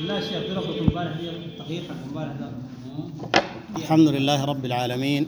الحمد لله رب العالمين،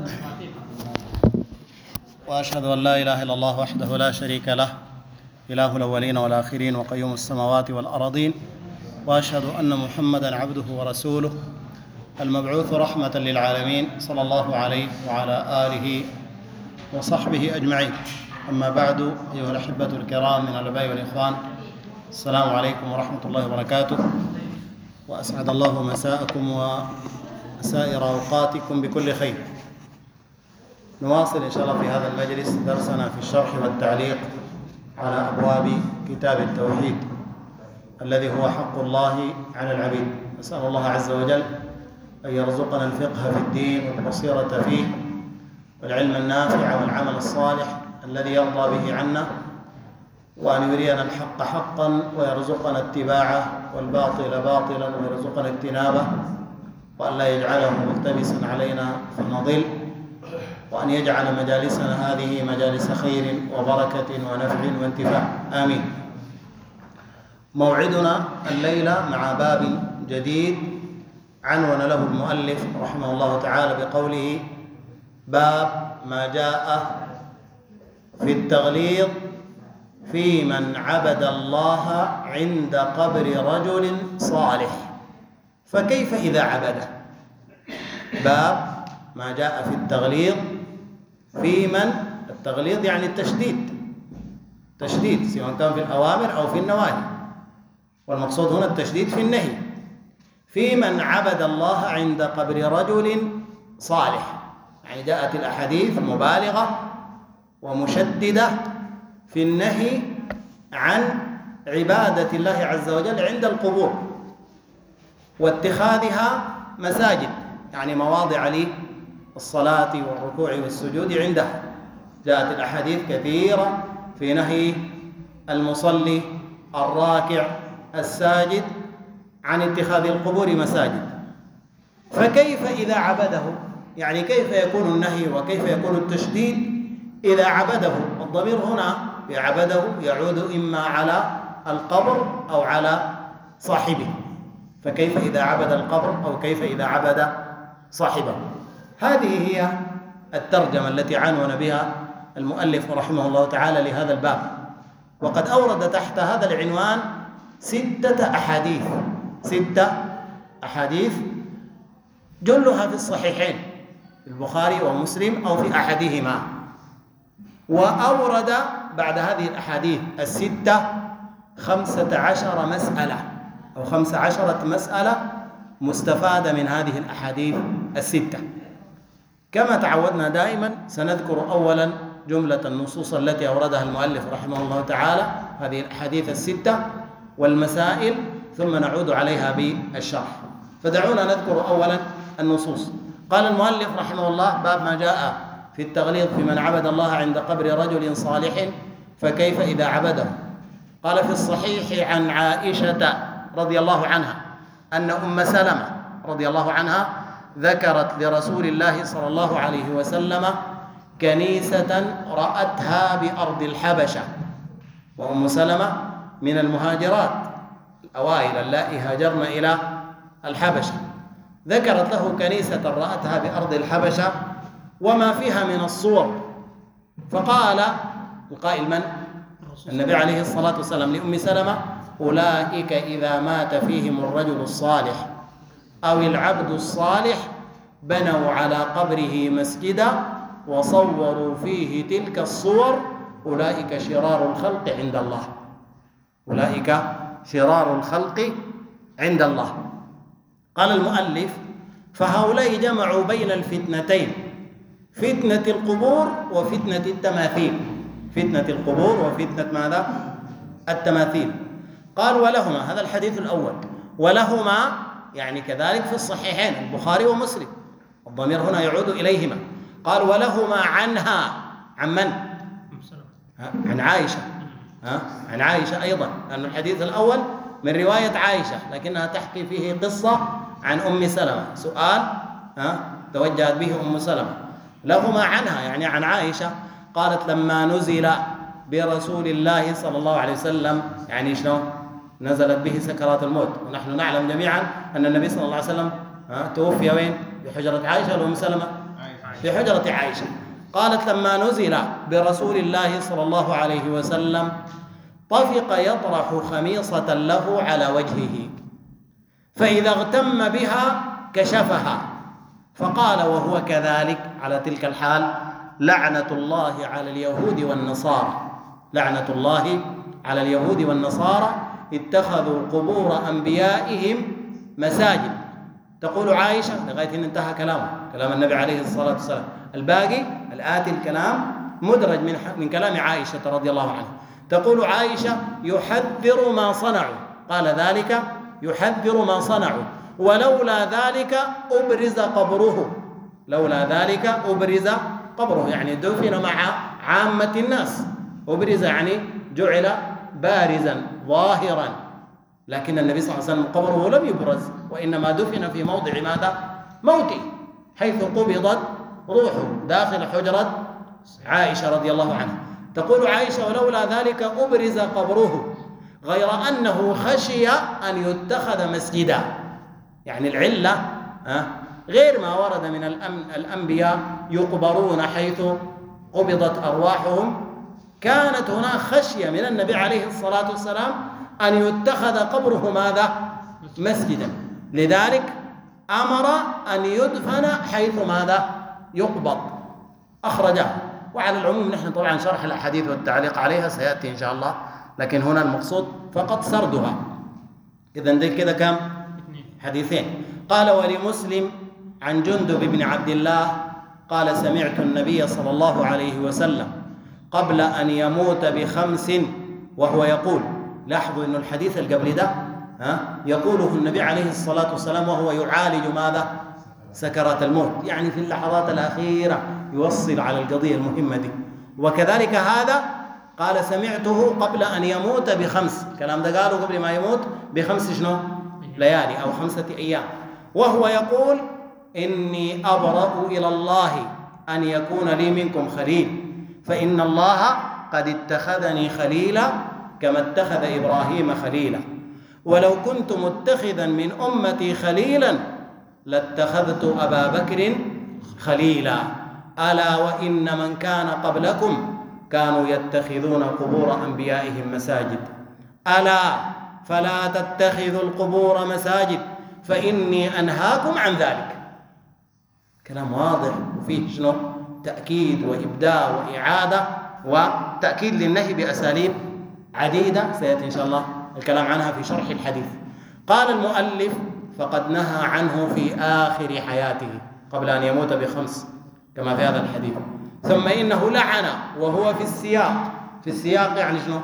وأشهد أن لا إله إلا الله وحده لا شريك له، إله الأولين والآخرين وقيوم السماوات والأراضين، وأشهد أن محمدًا عبده ورسوله المبعوث رحمة للعالمين، صلى الله عليه وعلى آله وصحبه أجمعين. أما بعد، أيها الأحبة الكرام من الآباء والإخوان، السلام عليكم ورحمة الله وبركاته، وأسعد الله مساءكم وسائر أوقاتكم بكل خير. نواصل إن شاء الله في هذا المجلس درسنا في الشرح والتعليق على أبواب كتاب التوحيد الذي هو حق الله على العبيد. نسأل الله عز وجل أن يرزقنا الفقه في الدين والبصيرة فيه والعلم النافع والعمل الصالح الذي يرضى به عنا، وأن يرينا الحق حقا ويرزقنا اتباعه والباطل باطلا ويرزقنا اجتنابه، وأن لا يجعله ملتبسا علينا فنضل، وأن يجعل مجالسنا هذه مجالس خير وبركة ونفع وانتفاع، آمين. موعدنا الليلة مع باب جديد عنون له المؤلف رحمه الله تعالى بقوله: باب ما جاء في التغليظ في من عبد الله عند قبر رجل صالح، فكيف إذا عبده؟ باب ما جاء في التغليظ في من، التغليظ يعني التشديد سواء كان في الأوامر أو في النواهي، والمقصود هنا التشديد في النهي، في من عبد الله عند قبر رجل صالح. يعني جاءت الأحاديث مبالغة ومشددة في النهي عن عبادة الله عز وجل عند القبور واتخاذها مساجد، يعني مواضع للصلاة والركوع والسجود عندها. جاءت الأحاديث كثيرة في نهي المصلي الراكع الساجد عن اتخاذ القبور مساجد. فكيف إذا عبده؟ يعني كيف يكون النهي وكيف يكون التشديد إذا عبده؟ الضمير هنا عبده يعود إما على القبر أو على صاحبه، فكيف إذا عبد القبر أو كيف إذا عبد صاحبه؟ هذه هي الترجمة التي عنون بها المؤلف رحمه الله تعالى لهذا الباب، وقد أورد تحت هذا العنوان 6 أحاديث جلها في الصحيحين، في البخاري ومسلم أو في أحدهما، وأورد بعد هذه الأحاديث 15 مسألة أو 15 مسألة مستفادة من هذه الأحاديث 6. كما تعودنا دائما سنذكر أولا جملة النصوص التي أوردها المؤلف رحمه الله تعالى، هذه الأحاديث 6 والمسائل، ثم نعود عليها بالشرح. فدعونا نذكر أولا النصوص. قال المؤلف رحمه الله: باب ما جاء في التغليظ في من عبد الله عند قبر رجل صالح، فكيف إذا عبده؟ قال في الصحيح عن عائشة رضي الله عنها أن أم سلمة رضي الله عنها ذكرت لرسول الله صلى الله عليه وسلم كنيسة رأتها بأرض الحبشة، وأم سلمة من المهاجرات الأوائل اللائي هاجرن إلى الحبشة. ذكرت له كنيسة رأتها بأرض الحبشة وما فيها من الصور، فقال القائل من؟ النبي عليه الصلاة والسلام لأم سلمة: أولئك إذا مات فيهم الرجل الصالح أو العبد الصالح بنوا على قبره مسجدا وصوروا فيه تلك الصور، أولئك شرار الخلق عند الله. أولئك شرار الخلق عند الله. قال المؤلف: فهؤلاء جمعوا بين الفتنتين، فتنة القبور وفتنة التماثيل. فتنة القبور وفتنة ماذا؟ التماثيل. قال: ولهما، هذا الحديث الأول، ولهما يعني كذلك في الصحيحين البخاري ومسلم، الضمير هنا يعود إليهما. قال: ولهما عنها، عن من؟ عن عائشة. عن عائشة أيضا، لأن الحديث الأول من رواية عائشة لكنها تحكي فيه قصة عن أم سلمة، سؤال توجهت به أم سلمة. لهما عنها يعني عن عائشة، قالت: لما نزل برسول الله صلى الله عليه وسلم، يعني شنو؟ نزلت به سكرات الموت. ونحن نعلم جميعا أن النبي صلى الله عليه وسلم توفي وين؟ في حجرة عائشة وأم سلمة في حجرة عائشة. قالت لما نزل برسول الله صلى الله عليه وسلم طفق يطرح خميصة له على وجهه، فإذا اغتم بها كشفها، فقال وهو كذلك على تلك الحال: لعنة الله على اليهود والنصارى، لعنة الله على اليهود والنصارى اتخذوا قبور أنبيائهم مساجد. تقول عائشة لغاية أن انتهى كلام النبي عليه الصلاة والسلام. الباقي الآتي الكلام مدرج من كلام عائشة رضي الله عنها. تقول عائشة: يحذر ما صنعوا، قال ذلك يحذر ما صنعوا، ولولا ذلك أبرز قبره، لولا ذلك أبرز قبره، يعني دفن مع عامة الناس. أبرز يعني جعل بارزا ظاهرا، لكن النبي صلى الله عليه وسلم قبره لم يبرز، وإنما دفن في موضع ماذا؟ موته، حيث قبضت روحه داخل حجرة عائشة رضي الله عنها. تقول عائشة: ولولا ذلك أبرز قبره، غير أنه خشي أن يتخذ مسجدا. يعني العلة غير ما ورد من الأنبياء يقبرون حيث قبضت أرواحهم، كانت هنا خشية من النبي عليه الصلاة والسلام أن يتخذ قبره ماذا؟ مسجدا، لذلك أمر أن يدفن حيث ماذا؟ يقبض، أخرجه. وعلى العموم نحن طبعا شرح الأحاديث والتعليق عليها سيأتي إن شاء الله، لكن هنا المقصود فقط سردها. إذن دي كده كم؟ حديثين. قال: ولمسلم عن جندب بن عبد الله قال: سمعت النبي صلى الله عليه وسلم قبل أن يموت ب5 وهو يقول، لاحظوا أن الحديث القبل ده يقوله النبي عليه الصلاة والسلام وهو يعالج ماذا؟ سكرات الموت، يعني في اللحظات الأخيرة يوصل على القضية المهمة دي. وكذلك هذا قال: سمعته قبل أن يموت ب5، الكلام ده قاله قبل ما يموت ب5 شنو؟ ليالي أو 5 أيام، وهو يقول: إني أبرأ إلى الله أن يكون لي منكم خليل، فإن الله قد اتخذني خليلا كما اتخذ إبراهيم خليلا، ولو كنت متخذا من أمتي خليلا لاتخذت أبا بكر خليلا، ألا وإن من كان قبلكم كانوا يتخذون قبور أنبيائهم مساجد، ألا فلا تتخذوا القبور مساجد فإني أنهاكم عن ذلك. كلام واضح وفيه شنو؟ تأكيد وإبداء وإعادة وتأكيد للنهي بأساليب عديدة سيأتي إن شاء الله الكلام عنها في شرح الحديث. قال المؤلف: فقد نهى عنه في آخر حياته قبل أن يموت ب5 كما في هذا الحديث. ثم إنه لعن وهو في السياق، في السياق يعني شنو؟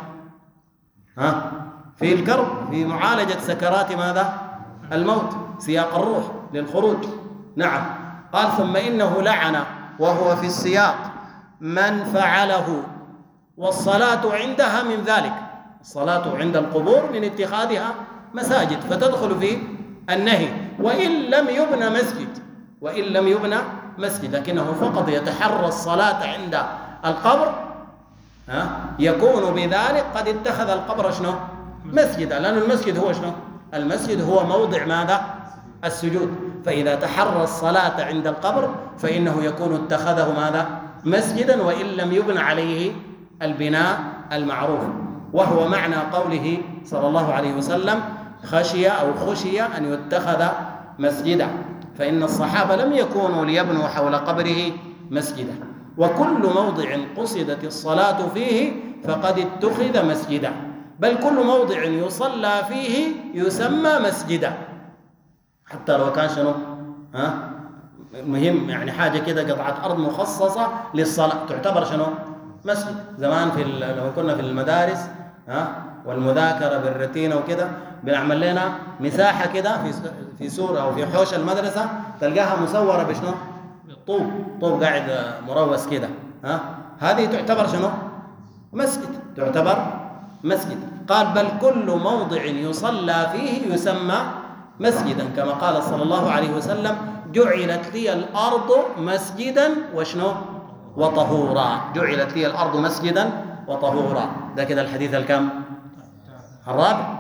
في الكرب، في معالجة سكرات ماذا؟ الموت، سياق الروح للخروج. نعم. قال: ثم إنه لعن وهو في السياق من فعله، والصلاة عندها من ذلك، الصلاة عند القبور من اتخاذها مساجد، فتدخل في النهي، وإن لم يبنى مسجد، وإن لم يبنى مسجد، لكنه فقط يتحرى الصلاة عند القبر، يكون بذلك قد اتخذ القبر شنو؟ مسجدا، لأن المسجد هو شنو؟ المسجد هو موضع ماذا؟ السجود. فإذا تحرى الصلاة عند القبر فإنه يكون اتخذه ماذا؟ مسجدا، وإن لم يبنى عليه البناء المعروف، وهو معنى قوله صلى الله عليه وسلم: خشي أن يتخذ مسجدا، فإن الصحابة لم يكونوا ليبنوا حول قبره مسجدا، وكل موضع قصدت الصلاة فيه فقد اتخذ مسجدا، بل كل موضع يصلى فيه يسمى مسجدا، حتى لو كان شنو؟ مهم، يعني حاجة كده قطعة أرض مخصصة للصلاة تعتبر شنو؟ مسجد. زمان لما كنا في المدارس والمذاكرة بالرتينة وكده بنعمل لنا مساحة كده في سور أو في حوش المدرسة تلقاها مصورة بشنو؟ طوب قاعد مروس كده، هذه تعتبر شنو؟ مسجد، تعتبر مسجد. قال: بل كل موضع يصلى فيه يسمى مسجدا، كما قال صلى الله عليه وسلم: جعلت لي الأرض مسجدا وشنو؟ وطهورا، جعلت لي الأرض مسجدا وطهورا. ده كده الحديث الكم؟ الرابع.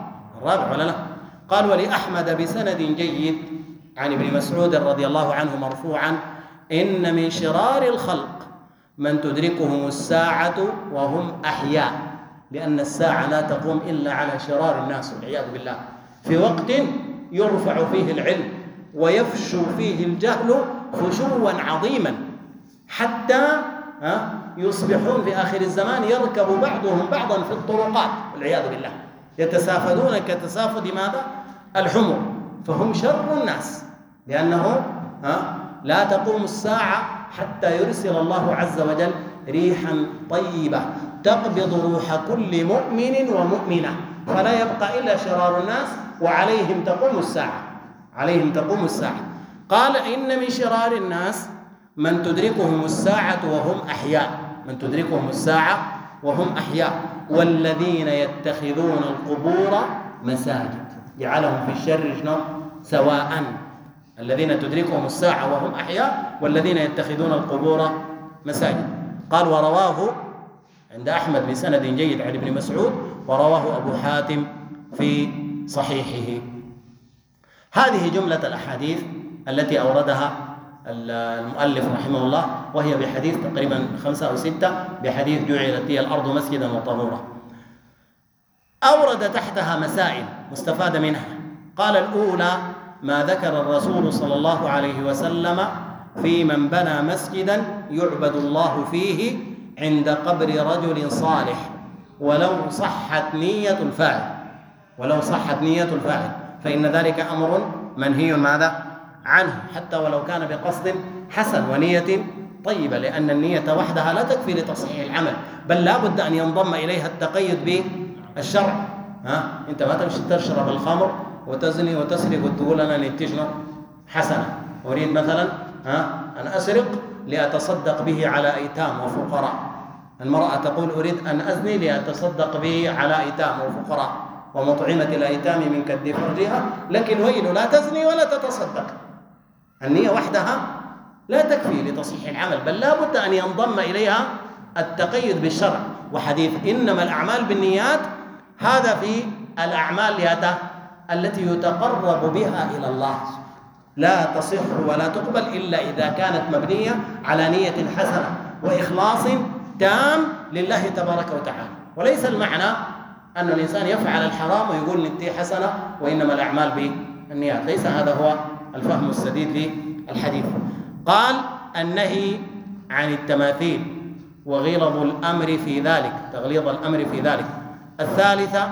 الرابع ولا لا؟ قال ولأحمد بسند جيد عن ابن مسعود رضي الله عنه مرفوعا إن من شرار الخلق من تدركهم الساعة وهم أحياء، لأن الساعة لا تقوم إلا على شرار الناس والعياذ بالله، في وقت يرفع فيه العلم ويفشو فيه الجهل فشوا عظيما، حتى يصبحون في آخر الزمان يركب بعضهم بعضا في الطرقات والعياذ بالله، يتسافدون كتسافد ماذا؟ الحمر، فهم شر الناس، لأنه لا تقوم الساعة حتى يرسل الله عز وجل ريحا طيبة تقبض روح كل مؤمن ومؤمنة، فلا يبقى إلا شرار الناس وعليهم تقوم الساعة، عليهم تقوم الساعة. قال إن من شرار الناس من تدركهم الساعة وهم أحياء، من تدركهم الساعة وهم أحياء، والذين يتخذون القبور مساجد، جعلهم في الشر سواء، الذين تدركهم الساعة وهم أحياء والذين يتخذون القبور مساجد. قال ورواه عند أحمد بسند جيد عن ابن مسعود، ورواه أبو حاتم في صحيحه. هذه جملة الأحاديث التي أوردها المؤلف رحمه الله، وهي بحديث تقريبا 5 أو 6 بحديث جعلت لي الأرض مسجدا وطهورا. أورد تحتها مسائل مستفاد منها. قال الأولى ما ذكر الرسول صلى الله عليه وسلم في من بنى مسجدا يعبد الله فيه عند قبر رجل صالح ولو صحت نية الفاعل، ولو صحت نية الفاعل، فإن ذلك أمر منهي ماذا عنه، حتى ولو كان بقصد حسن ونية طيبة، لأن النية وحدها لا تكفي لتصحيح العمل، بل لا بد أن ينضم إليها التقيد بالشرع. أنت ما تمشي تشرب الخمر وتزني وتسرق وتقول أنا نيتي شنو حسنة، أريد مثلا أن أسرق لأتصدق به على أيتام وفقراء. المرأة تقول أريد أن أزني لأتصدق به على أيتام وفقراء، ومطعمة الأيتام من كد فرجها، لكن الويل لا تزني ولا تتصدق. النية وحدها لا تكفي لتصحيح العمل، بل لا بد أن ينضم إليها التقيد بالشرع. وحديث إنما الأعمال بالنيات هذا في الأعمال التي يتقرب بها إلى الله، لا تصح ولا تقبل إلا إذا كانت مبنية على نية حسنة وإخلاص تام لله تبارك وتعالى. وليس المعنى أن الإنسان يفعل الحرام ويقول نيتي حسنة وإنما الأعمال بالنيات، ليس هذا هو الفهم السديد للحديث. قال النهي عن التماثيل وغلظ الأمر في ذلك، تغليظ الأمر في ذلك. الثالثة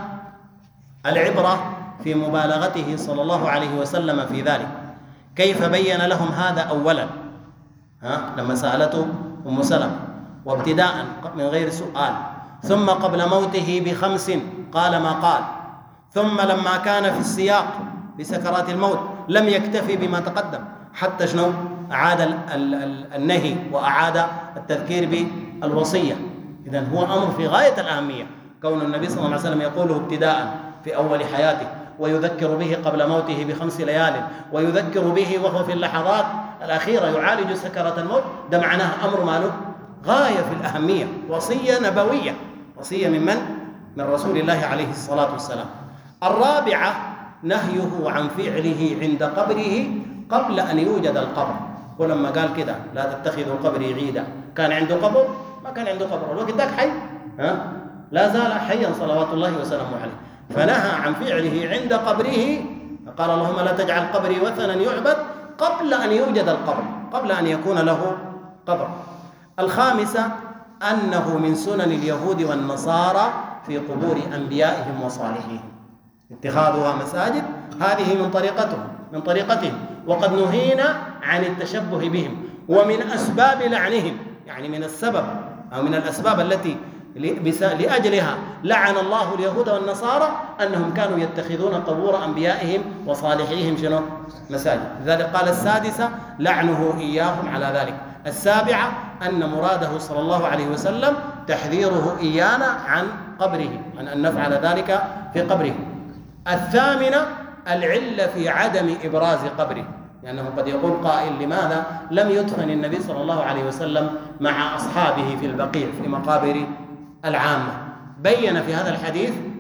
العبرة في مبالغته صلى الله عليه وسلم في ذلك، كيف بين لهم هذا أولا لما سألته أم سلمة، وابتداء من غير سؤال، ثم قبل موته ب5 قال ما قال، ثم لما كان في السياق بسكرات الموت لم يكتفي بما تقدم، حتى شنو أعاد النهي وأعاد التذكير بالوصية. إذن هو أمر في غاية الأهمية، كون النبي صلى الله عليه وسلم يقوله ابتداء في أول حياته، ويذكر به قبل موته ب5 ليال، ويذكر به وهو في اللحظات الأخيرة يعالج سكرة الموت، ده معناه أمر ماله غاية في الأهمية، وصية نبوية، وصية من رسول الله عليه الصلاة والسلام. الرابعة نهيه عن فعله عند قبره قبل أن يوجد القبر. ولما قال كده لا تتخذوا قبري عيدا، كان عنده قبر؟ ما كان عنده قبر، الوقت ذاك حي، لا زال حيا صلوات الله وسلامه عليه، فنهى عن فعله عند قبره، قال اللهم لا تجعل قبري وثنا يعبد، قبل أن يوجد القبر، قبل أن يكون له قبر. الخامسة أنه من سنن اليهود والنصارى في قبور أنبيائهم وصالحيهم، اتخاذها مساجد، هذه من طريقتهم، وقد نهينا عن التشبه بهم. ومن أسباب لعنهم، يعني من السبب أو من الأسباب التي لأجلها لعن الله اليهود والنصارى أنهم كانوا يتخذون قبور أنبيائهم وصالحيهم شنو مساجد. لذلك قال السادسة لعنه إياهم على ذلك. السابعة أن مراده صلى الله عليه وسلم تحذيره إيانا عن قبره، عن أن نفعل ذلك في قبره. الثامنة العلة في عدم إبراز قبره، لأنه قد يقول قائل لماذا لم يدفن النبي صلى الله عليه وسلم مع أصحابه في البقيع في مقابر العامة؟ بين في هذا الحديث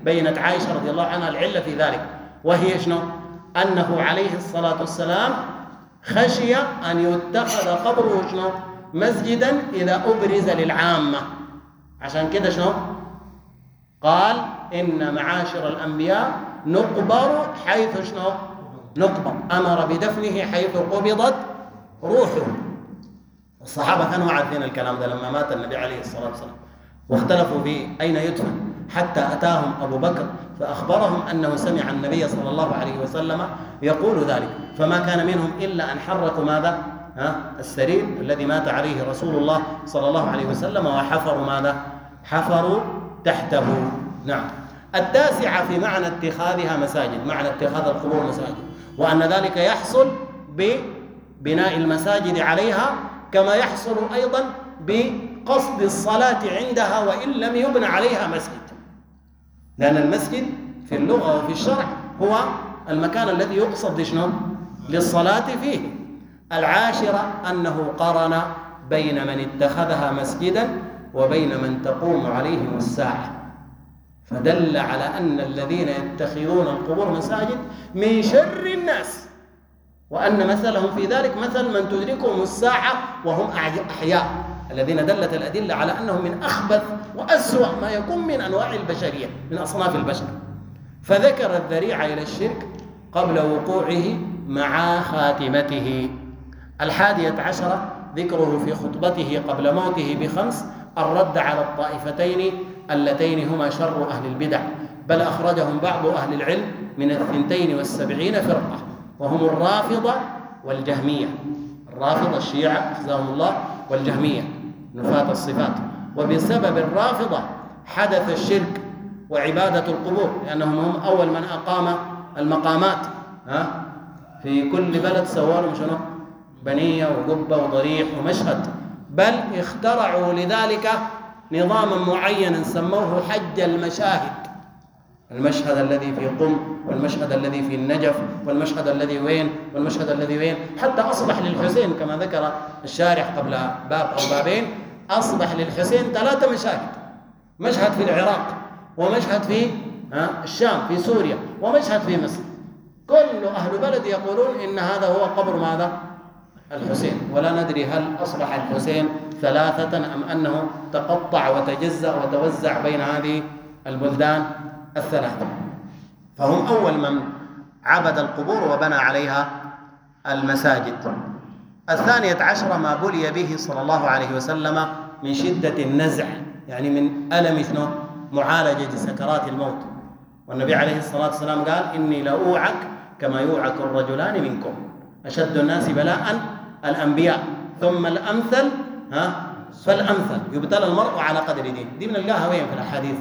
بينت عائشة رضي الله عنها العلة في ذلك، وهي شنو؟ أنه عليه الصلاة والسلام خشي أن يتخذ قبره شنو؟ مسجدا إذا أبرز للعامة. عشان كده شنو؟ قال إن معاشر الأنبياء نقبر حيث شنو؟ نقبر. أمر بدفنه حيث قبضت روحه. الصحابة كانوا عارفين الكلام ده لما مات النبي عليه الصلاة والسلام، واختلفوا في أين يدفن، حتى أتاهم أبو بكر فأخبرهم أنه سمع النبي صلى الله عليه وسلم يقول ذلك، فما كان منهم إلا أن حركوا ماذا؟ السرير الذي مات عليه رسول الله صلى الله عليه وسلم، وحفروا ماذا؟ حفروا تحته. نعم. التاسعة في معنى اتخاذها مساجد، معنى اتخاذ القبور مساجد، وأن ذلك يحصل ببناء المساجد عليها، كما يحصل أيضا بقصد الصلاة عندها وإن لم يبنى عليها مسجد، لأن المسجد في اللغة وفي الشرع هو المكان الذي يقصد شنو؟ للصلاة فيه. العاشرة أنه قارن بين من اتخذها مسجدا وبين من تقوم عليهم الساعة، فدل على أن الذين يتخذون القبور مساجد من شر الناس، وأن مثلهم في ذلك مثل من تدركهم الساعة وهم أحياء، الذين دلت الأدلة على أنهم من أخبث وأسوأ ما يكون من أنواع البشرية، من أصناف البشر. فذكر الذريعة إلى الشرك قبل وقوعه مع خاتمته. 11 ذكره في خطبته قبل موته ب5 الرد على الطائفتين اللتين هما شر أهل البدع، بل أخرجهم بعض أهل العلم من 72 فرقة، وهم الرافضة والجهمية. الرافضة الشيعة أخزاهم الله، والجهمية نفاة الصفات. وبسبب الرافضة حدث الشرك وعبادة القبور، لأنهم هم أول من أقام المقامات في كل بلد، سوالهم شنو؟ بنية وقبة وضريح ومشهد، بل اخترعوا لذلك نظاما معينا سموه حج المشاهد، المشهد الذي في قم، والمشهد الذي في النجف، والمشهد الذي وين، والمشهد الذي وين، حتى أصبح للحسين كما ذكر الشارح قبل باب أو بابين، أصبح للحسين 3 مشاهد: مشهد في العراق، ومشهد في الشام في سوريا، ومشهد في مصر. كل أهل بلد يقولون إن هذا هو قبر ماذا؟ الحسين، ولا ندري هل أصبح الحسين 3 أم أنه تقطع وتجزأ وتوزع بين هذه البلدان 3. فهم أول من عبد القبور وبنى عليها المساجد. 12 ما بلي به صلى الله عليه وسلم من شدة النزع، يعني من ألم معالجة سكرات الموت. والنبي عليه الصلاة والسلام قال: إني لأوعك كما يوعك الرجلان منكم، أشد الناس بلاء الأنبياء ثم الأمثل فالأمثل، يبتلى المرء على قدر دين. دي بنلقاها وين في الأحاديث؟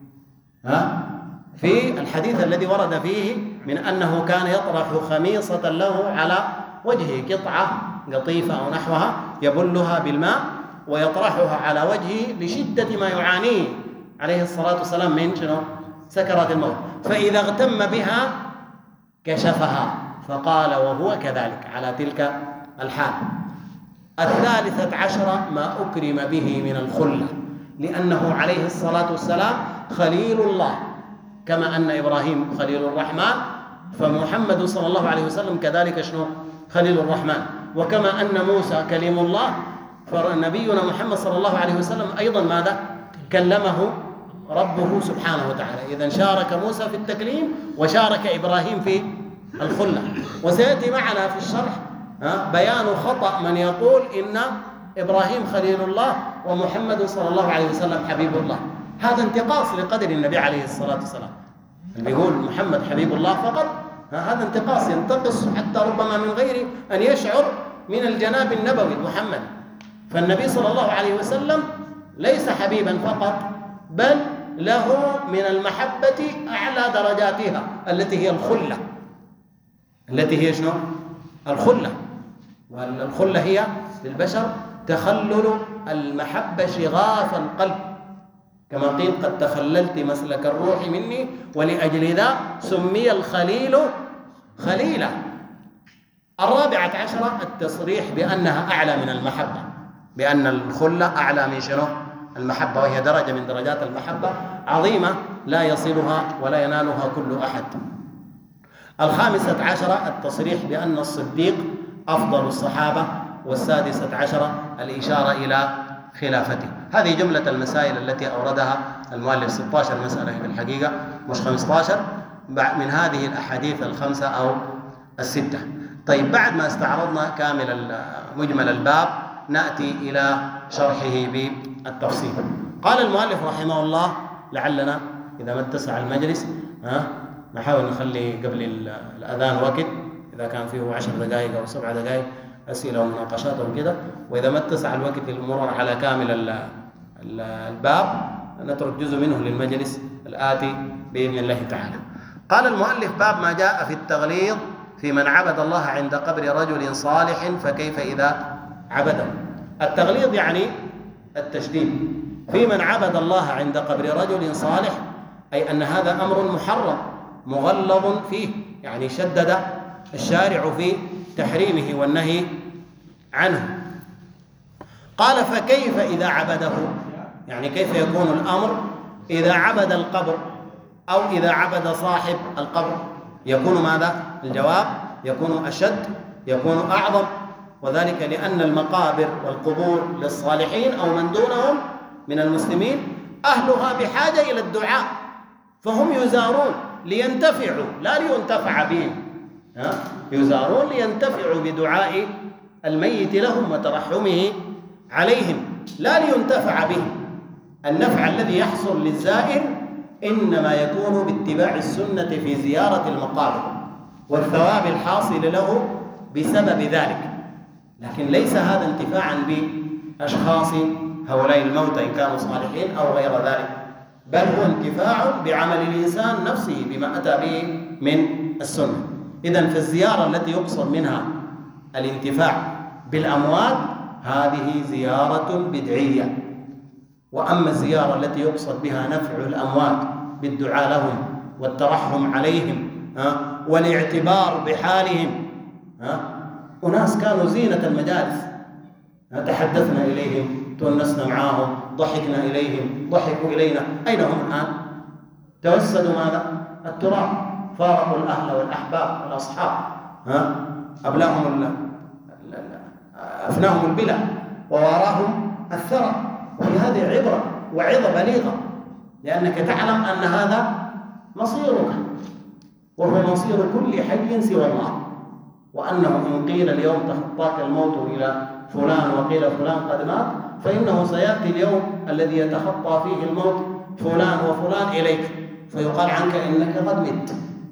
في الحديث الذي ورد فيه من أنه كان يطرح خميصة له على وجهه، قطعة قطيفة أو نحوها، يبلها بالماء ويطرحها على وجهه لشدة ما يعانيه عليه الصلاة والسلام من شنو؟ سكرات الموت. فإذا اغتم بها كشفها، فقال وهو كذلك على تلك الحال. 13 ما أكرم به من الخلة، لأنه عليه الصلاة والسلام خليل الله، كما أن إبراهيم خليل الرحمن، فمحمد صلى الله عليه وسلم كذلك شنو؟ خليل الرحمن. وكما أن موسى كليم الله، فنبينا محمد صلى الله عليه وسلم أيضا ماذا؟ كلمه ربه سبحانه وتعالى. إذن شارك موسى في التكليم وشارك إبراهيم في الخلة. وسيأتي معنا في الشرح بيان خطأ من يقول إن إبراهيم خليل الله ومحمد صلى الله عليه وسلم حبيب الله. هذا انتقاص لقدر النبي عليه الصلاة والسلام. اللي يقول محمد حبيب الله فقط، هذا انتقاص، ينتقص حتى ربما من غير أن يشعر من الجناب النبوي المحمدي. فالنبي صلى الله عليه وسلم ليس حبيبا فقط، بل له من المحبة أعلى درجاتها التي هي الخلة. التي هي شنو؟ الخلة. والخلة هي للبشر تخلل المحبة شغاف القلب، كما قيل: قد تخللت مسلك الروح مني ولأجل ذا سمي الخليل خليلا. 14 التصريح بأنها أعلى من المحبة، بأن الخلة أعلى من شنو؟ المحبة، وهي درجة من درجات المحبة عظيمة لا يصلها ولا ينالها كل أحد. 15 التصريح بأن الصديق أفضل الصحابة. 16 الإشارة إلى خلافته. هذه جملة المسائل التي أوردها المؤلف. 16 مسألة في الحقيقة مش 15 من هذه الأحاديث الخمسة أو الستة. طيب، بعد ما استعرضنا كامل مجمل الباب نأتي إلى شرحه بالتفصيل. قال المؤلف رحمه الله، لعلنا إذا ما اتسع المجلس نحاول نخلي قبل الأذان وقت، إذا كان فيه 10 دقائق أو 7 دقائق أسئلة ومناقشات وكذا، وإذا ما اتسع الوقت للمرور على كامل الباب نترك جزء منه للمجلس الآتي بإذن الله تعالى. قال المؤلف: باب ما جاء في التغليظ في من عبد الله عند قبر رجل صالح فكيف إذا عبده. التغليظ يعني التشديد. في من عبد الله عند قبر رجل صالح، أي أن هذا أمر محرم مغلظ فيه، يعني شدد الشارع في تحريمه والنهي عنه. قال: فكيف إذا عبده، يعني كيف يكون الأمر إذا عبد القبر أو إذا عبد صاحب القبر؟ يكون ماذا؟ الجواب: يكون أشد، يكون أعظم، وذلك لأن المقابر والقبور للصالحين أو من دونهم من المسلمين أهلها بحاجة إلى الدعاء، فهم يزارون لينتفعوا لا لينتفع بهم. يزارون لينتفعوا بدعاء الميت لهم وترحمه عليهم، لا لينتفع بهم. النفع الذي يحصل للزائر إنما يكون باتباع السنة في زيارة المقابر والثواب الحاصل له بسبب ذلك، لكن ليس هذا انتفاعا بأشخاص هؤلاء الموتى إن كانوا صالحين أو غير ذلك، بل هو انتفاع بعمل الإنسان نفسه بما أتى به من السنة. إذن فالزيارة التي يقصد منها الانتفاع بالأموات هذه زيارة بدعية، وأما الزيارة التي يقصد بها نفع الأموات بالدعاء لهم والترحم عليهم والاعتبار بحالهم. أناس كانوا زينة المجالس، تحدثنا إليهم، تونسنا معاهم، ضحكنا إليهم، ضحكوا إلينا. أين هم الآن؟ توسدوا ماذا؟ التراب، فارقوا الأهل والأحباب والأصحاب، أفناهم البلى ووراهم الثرى. وفي هذه عبرة وعظة بليغة، لأنك تعلم أن هذا مصيرك وهو مصير كل حي سوى الله، وأنه إن قيل اليوم تخطاك الموت إلى فلان وقيل فلان قد مات، فإنه سيأتي اليوم الذي يتخطى فيه الموت فلان وفلان إليك، فيقال عنك إنك قد مت،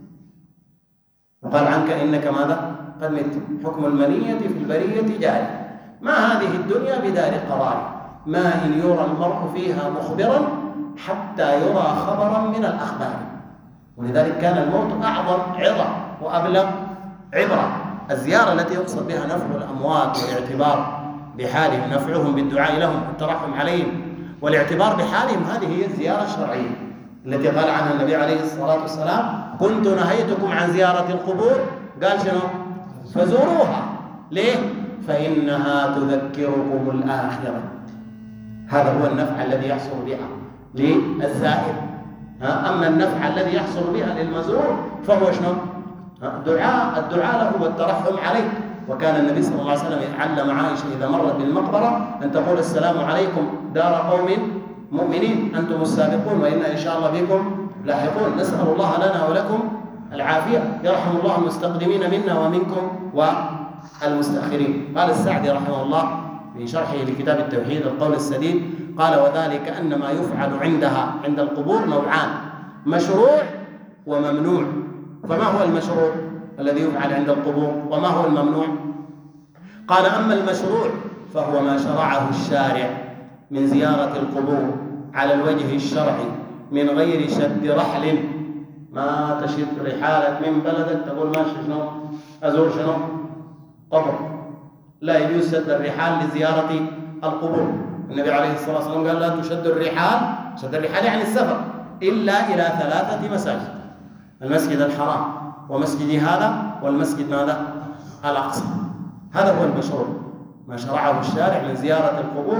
يقال عنك إنك ماذا؟ قد مت. حكم المنية في البرية جاري، ما هذه الدنيا بدار قرار، ما إن يرى المرء فيها مخبرا حتى يرى خبرا من الأخبار. ولذلك كان الموت أعظم عظة وأبلغ عبرة. الزيارة التي يقصد بها نفع الأموات والاعتبار بحالهم، نفعهم بالدعاء لهم والترحم عليهم والاعتبار بحالهم، هذه هي الزيارة الشرعية التي قال عنها النبي عليه الصلاة والسلام: كنت نهيتكم عن زيارة القبور، قال شنو؟ فزوروها. ليه؟ فإنها تذكركم الآخرة. هذا هو النفع الذي يحصل بها للزائر. أما النفع الذي يحصل بها للمزور فهو شنو؟ الدعاء له والترحم عليه. وكان النبي صلى الله عليه وسلم علم عائشة إذا مرت بالمقبرة أن تقول: السلام عليكم دار قوم مؤمنين، أنتم السابقون وإنا إن شاء الله بكم لاحقون، نسأل الله لنا ولكم العافية، يرحم الله المستقدمين منا ومنكم والمستأخرين. قال السعدي رحمه الله في شرحه لكتاب التوحيد القول السديد، قال: وذلك أن ما يفعل عندها عند القبور نوعان: مشروع وممنوع. فما هو المشروع الذي يفعل عند القبور وما هو الممنوع؟ قال: أما المشروع فهو ما شرعه الشارع من زيارة القبور على الوجه الشرعي من غير شد رحل. ما تشد رحالك من بلدك تقول ماشي شنو أزور شنو قبر، لا يجوز شد الرحال لزيارة القبور. النبي عليه الصلاة والسلام قال: لا تشد الرحال، شد الرحال يعني السفر، إلا إلى 3 مساجد: المسجد الحرام ومسجد هذا والمسجد ماذا؟ الأقصى. هذا هو المشروع، ما شرعه الشارع من زيارة القبور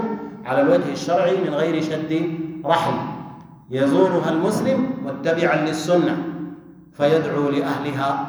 على الوجه الشرعي من غير شد رحل، يزورها المسلم متبعا للسنة فيدعو لأهلها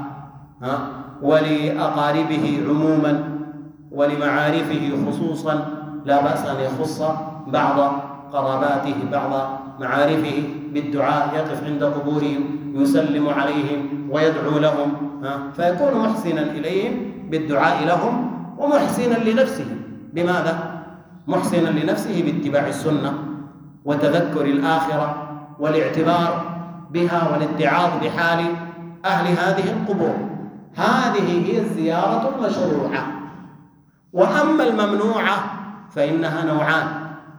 ولأقاربه عموما ولمعارفه خصوصا، لا بأس أن يخص بعض قراباته بعض معارفه بالدعاء، يقف عند قبورهم يسلم عليهم ويدعو لهم، فيكون محسنا إليهم بالدعاء لهم ومحسنا لنفسه. بماذا؟ محسنا لنفسه باتباع السنة وتذكر الآخرة والاعتبار بها والاتعاظ بحال أهل هذه القبور. هذه هي الزيارة المشروعة. وأما الممنوعة فإنها نوعان: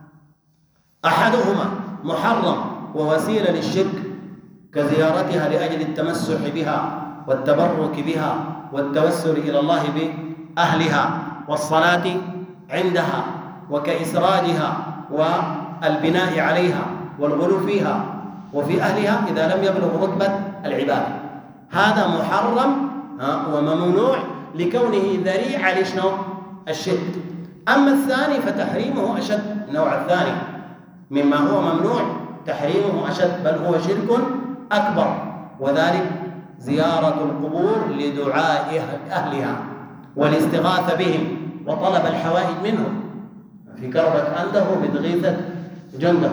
أحدهما محرم ووسيلة للشرك كزيارتها لأجل التمسح بها والتبرك بها والتوسل إلى الله بأهلها والصلاة عندها وكإسراجها والبناء عليها والغلو فيها وفي أهلها إذا لم يبلغ رتبة العبادة. هذا محرم وممنوع لكونه ذريعة لشنو؟ الشرك. أما الثاني فتحريمه أشد. النوع الثاني مما هو ممنوع تحريمه أشد، بل هو شرك أكبر، وذلك زيارة القبور لدعاء أهلها والاستغاثة بهم وطلب الحوائج منهم. في كربك عنده بتغيثة جنده،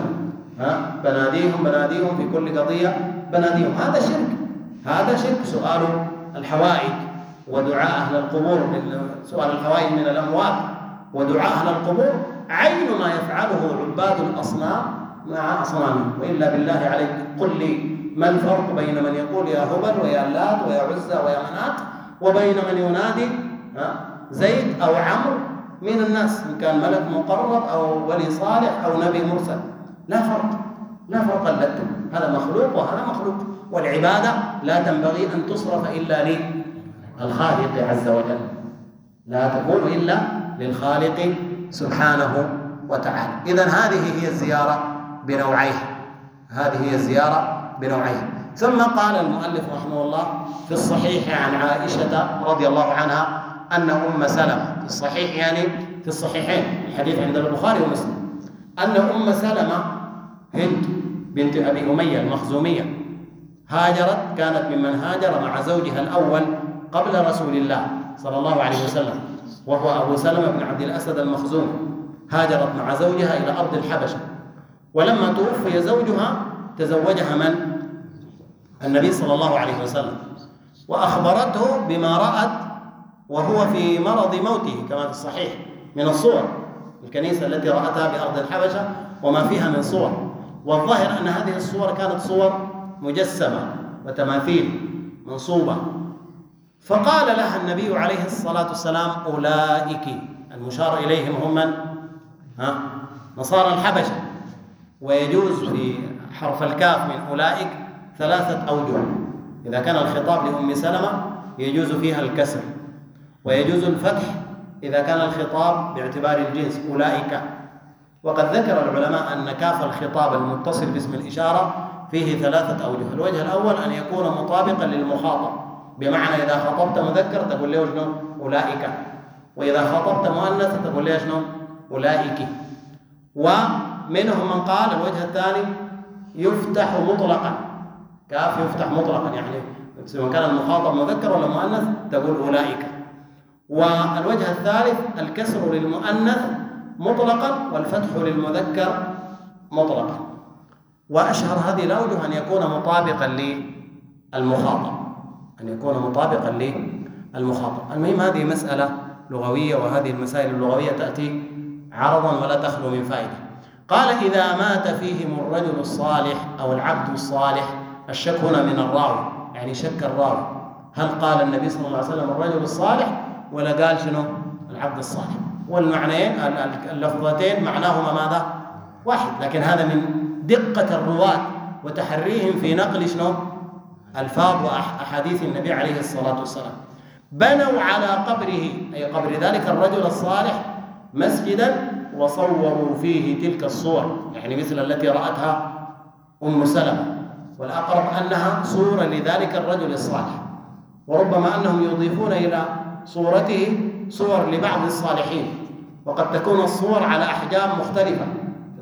بناديهم في كل قضية بناديهم. هذا شرك سؤال الحوائج ودعاء أهل القبور، سؤال الحوائج من الأموات ودعاء أهل القبور عين ما يفعله عباد الأصنام مع أصنامهم. وإلا بالله عليك قل لي ما الفرق بين من يقول يا هبل ويا لات ويا عزى ويا منات وبين من ينادي زيد أو عمرو من الناس، إن كان ملك مقرب أو ولي صالح أو نبي مرسل؟ لا فرق البتة. هذا مخلوق وهذا مخلوق، والعبادة لا تنبغي أن تصرف إلا للخالق عز وجل، لا تكون إلا للخالق سبحانه وتعالى. إذن هذه هي الزيارة بنوعيها. ثم قال المؤلف رحمه الله في الصحيح عن عائشة رضي الله عنها أن أم سلمة، في الصحيح يعني في الصحيحين، الحديث عند البخاري ومسلم، أن أم سلمة هند بنت أبي أمية المخزومية هاجرت، كانت ممن هاجر مع زوجها الأول قبل رسول الله صلى الله عليه وسلم، وهو أبو سلمة بن عبد الأسد المخزومي. هاجرت مع زوجها إلى أرض الحبشة، ولما توفي زوجها تزوجها من؟ النبي صلى الله عليه وسلم، وأخبرته بما رأت وهو في مرض موته كما في الصحيح من الصور، الكنيسة التي رأتها بأرض الحبشة وما فيها من صور. والظاهر أن هذه الصور كانت صور مجسمة وتماثيل منصوبة. فقال لها النبي عليه الصلاة والسلام أولئك، المشار إليهم هم من؟ نصارى الحبشة. ويجوز في حرف الكاف من أولئك 3 أوجه. إذا كان الخطاب لأم سلمة يجوز فيها الكسر، ويجوز الفتح إذا كان الخطاب باعتبار الجنس أولئك. وقد ذكر العلماء أن كاف الخطاب المتصل باسم الإشارة فيه 3 أوجه. الوجه الأول أن يكون مطابقا للمخاطب، بمعنى إذا خاطبت مذكر تقول له شنو؟ أولئك، وإذا خاطبت مؤنث تقول له شنو؟ أولئك. ومنهم من قال الوجه الثاني يفتح مطلقا، كاف يفتح مطلقا، يعني سواء كان المخاطب مذكر ولا مؤنث تقول أولئك. والوجه الثالث الكسر للمؤنث مطلقا والفتح للمذكر مطلقا. وأشهر هذه الأوجه أن يكون مطابقا للمخاطب، المهم هذه مسألة لغوية، وهذه المسائل اللغوية تأتي عرضا ولا تخلو من فائدة. قال إذا مات فيهم الرجل الصالح أو العبد الصالح. الشك هنا من الراوي، يعني شك الراوي هل قال النبي صلى الله عليه وسلم الرجل الصالح ولا قال شنو؟ العبد الصالح. والمعنيين اللفظتين معناهما ماذا؟ واحد، لكن هذا من دقة الرواة وتحريهم في نقل شنو؟ ألفاظ وأحاديث النبي عليه الصلاة والسلام. بنوا على قبره، أي قبر ذلك الرجل الصالح، مسجدا وصوروا فيه تلك الصور، يعني مثل التي رأتها أم سلمة، والأقرب أنها صورة لذلك الرجل الصالح، وربما أنهم يضيفون إلى صورته صور لبعض الصالحين، وقد تكون الصور على أحجام مختلفة،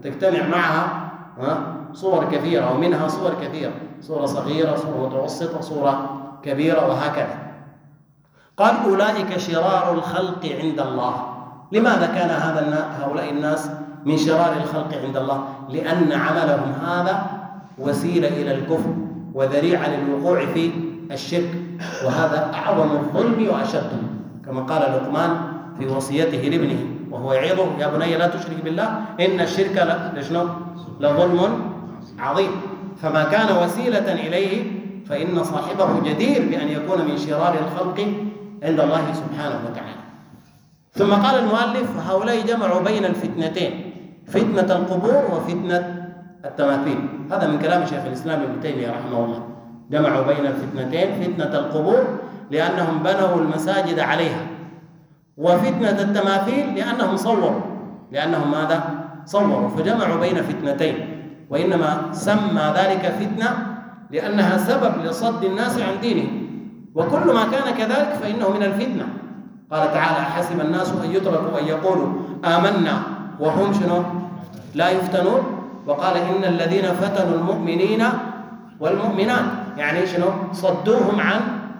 وتجتمع معها صور كثيرة، ومنها صور كثيرة، صورة صغيرة، صورة متوسطة، صورة كبيرة، وهكذا. قال أولئك شرار الخلق عند الله. لماذا كان هؤلاء الناس من شرار الخلق عند الله؟ لأن عملهم هذا وسيلة إلى الكفر وذريعة للوقوع في الشرك، وهذا أعظم الظلم وأشده، كما قال لقمان في وصيته لابنه وهو يعظه: يا بني لا تشرك بالله إن الشرك لظلم عظيم. فما كان وسيلة إليه فإن صاحبه جدير بأن يكون من شرار الخلق عند الله سبحانه وتعالى. ثم قال المؤلف: هؤلاء جمعوا بين الفتنتين، فتنة القبور وفتنة التماثيل. هذا من كلام شيخ الإسلام ابن تيمية رحمه الله. جمعوا بين الفتنتين، فتنة القبور لأنهم بنوا المساجد عليها، وفتنة التماثيل لأنهم صوروا، لأنهم ماذا؟ صوروا، فجمعوا بين فتنتين. وإنما سمى ذلك فتنة لأنها سبب لصد الناس عن دينه، وكل ما كان كذلك فإنه من الفتنة. قال تعالى: أحسب الناس أن يتركوا أن يقولوا آمنا وهم لا يفتنون. وقال: إن الذين فتنوا المؤمنين والمؤمنات، يعني صدوهم عن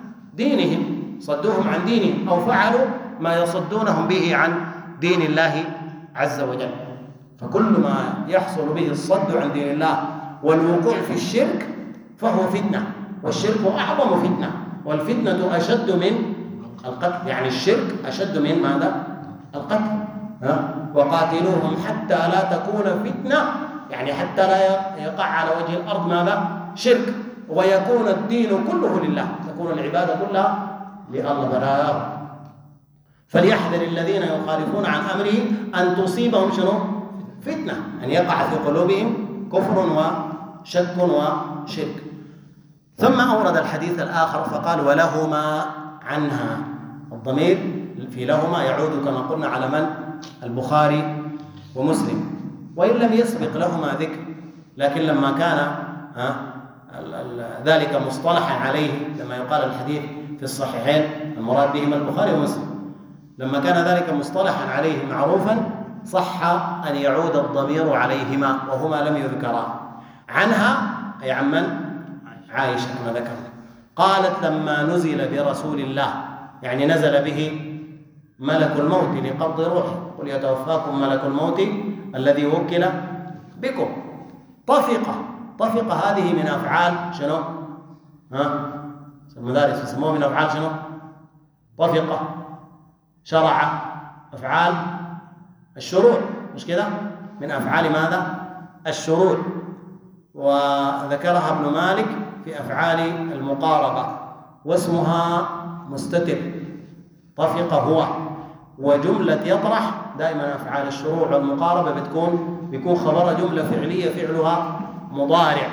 دينهم، أو فعلوا ما يصدونهم به عن دين الله عز وجل. فكل ما يحصل به الصد عن دين الله والوقوع في الشرك فهو فتنة، والشرك أعظم فتنة، والفتنة أشد من القتل. يعني الشرك أشد من ماذا؟ القتل. وقاتلوهم حتى لا تكون فتنة، يعني حتى لا يقع على وجه الأرض ماذا؟ شرك، ويكون الدين كله لله، تكون العبادة كلها لله براءه. فليحذر الذين يخالفون عن أمره أن تصيبهم فتنة، أن يقع في قلوبهم كفر وشك وشرك. ثم أورد الحديث الآخر فقال: ولهما عنها. الضمير في لهما يعود كما قلنا على من؟ البخاري ومسلم، وإن لم يسبق لهما ذكر، لكن لما كان ذلك مصطلحا عليه، لما يقال الحديث في الصحيحين المراد بهما البخاري ومسلم، لما كان ذلك مصطلحا عليه معروفا صح أن يعود الضمير عليهما وهما لم يذكرا. عنها أي عن من؟ عائشة كما ذكرنا. قالت: لما نزل برسول الله، يعني نزل به ملك الموت لقبض روحه، قل يتوفاكم ملك الموت الذي وكل بكم. طفق هذه من أفعال المدارس يسموها من أفعال طفق. شرع أفعال الشروع، مش كده؟ من أفعال ماذا؟ الشروع. وذكرها ابن مالك في أفعال المقاربة، واسمها مستتر. طفق هو، وجملة يطرح دائما أفعال الشروع والمقاربة بيكون خبر جملة فعلية فعلها مضارع.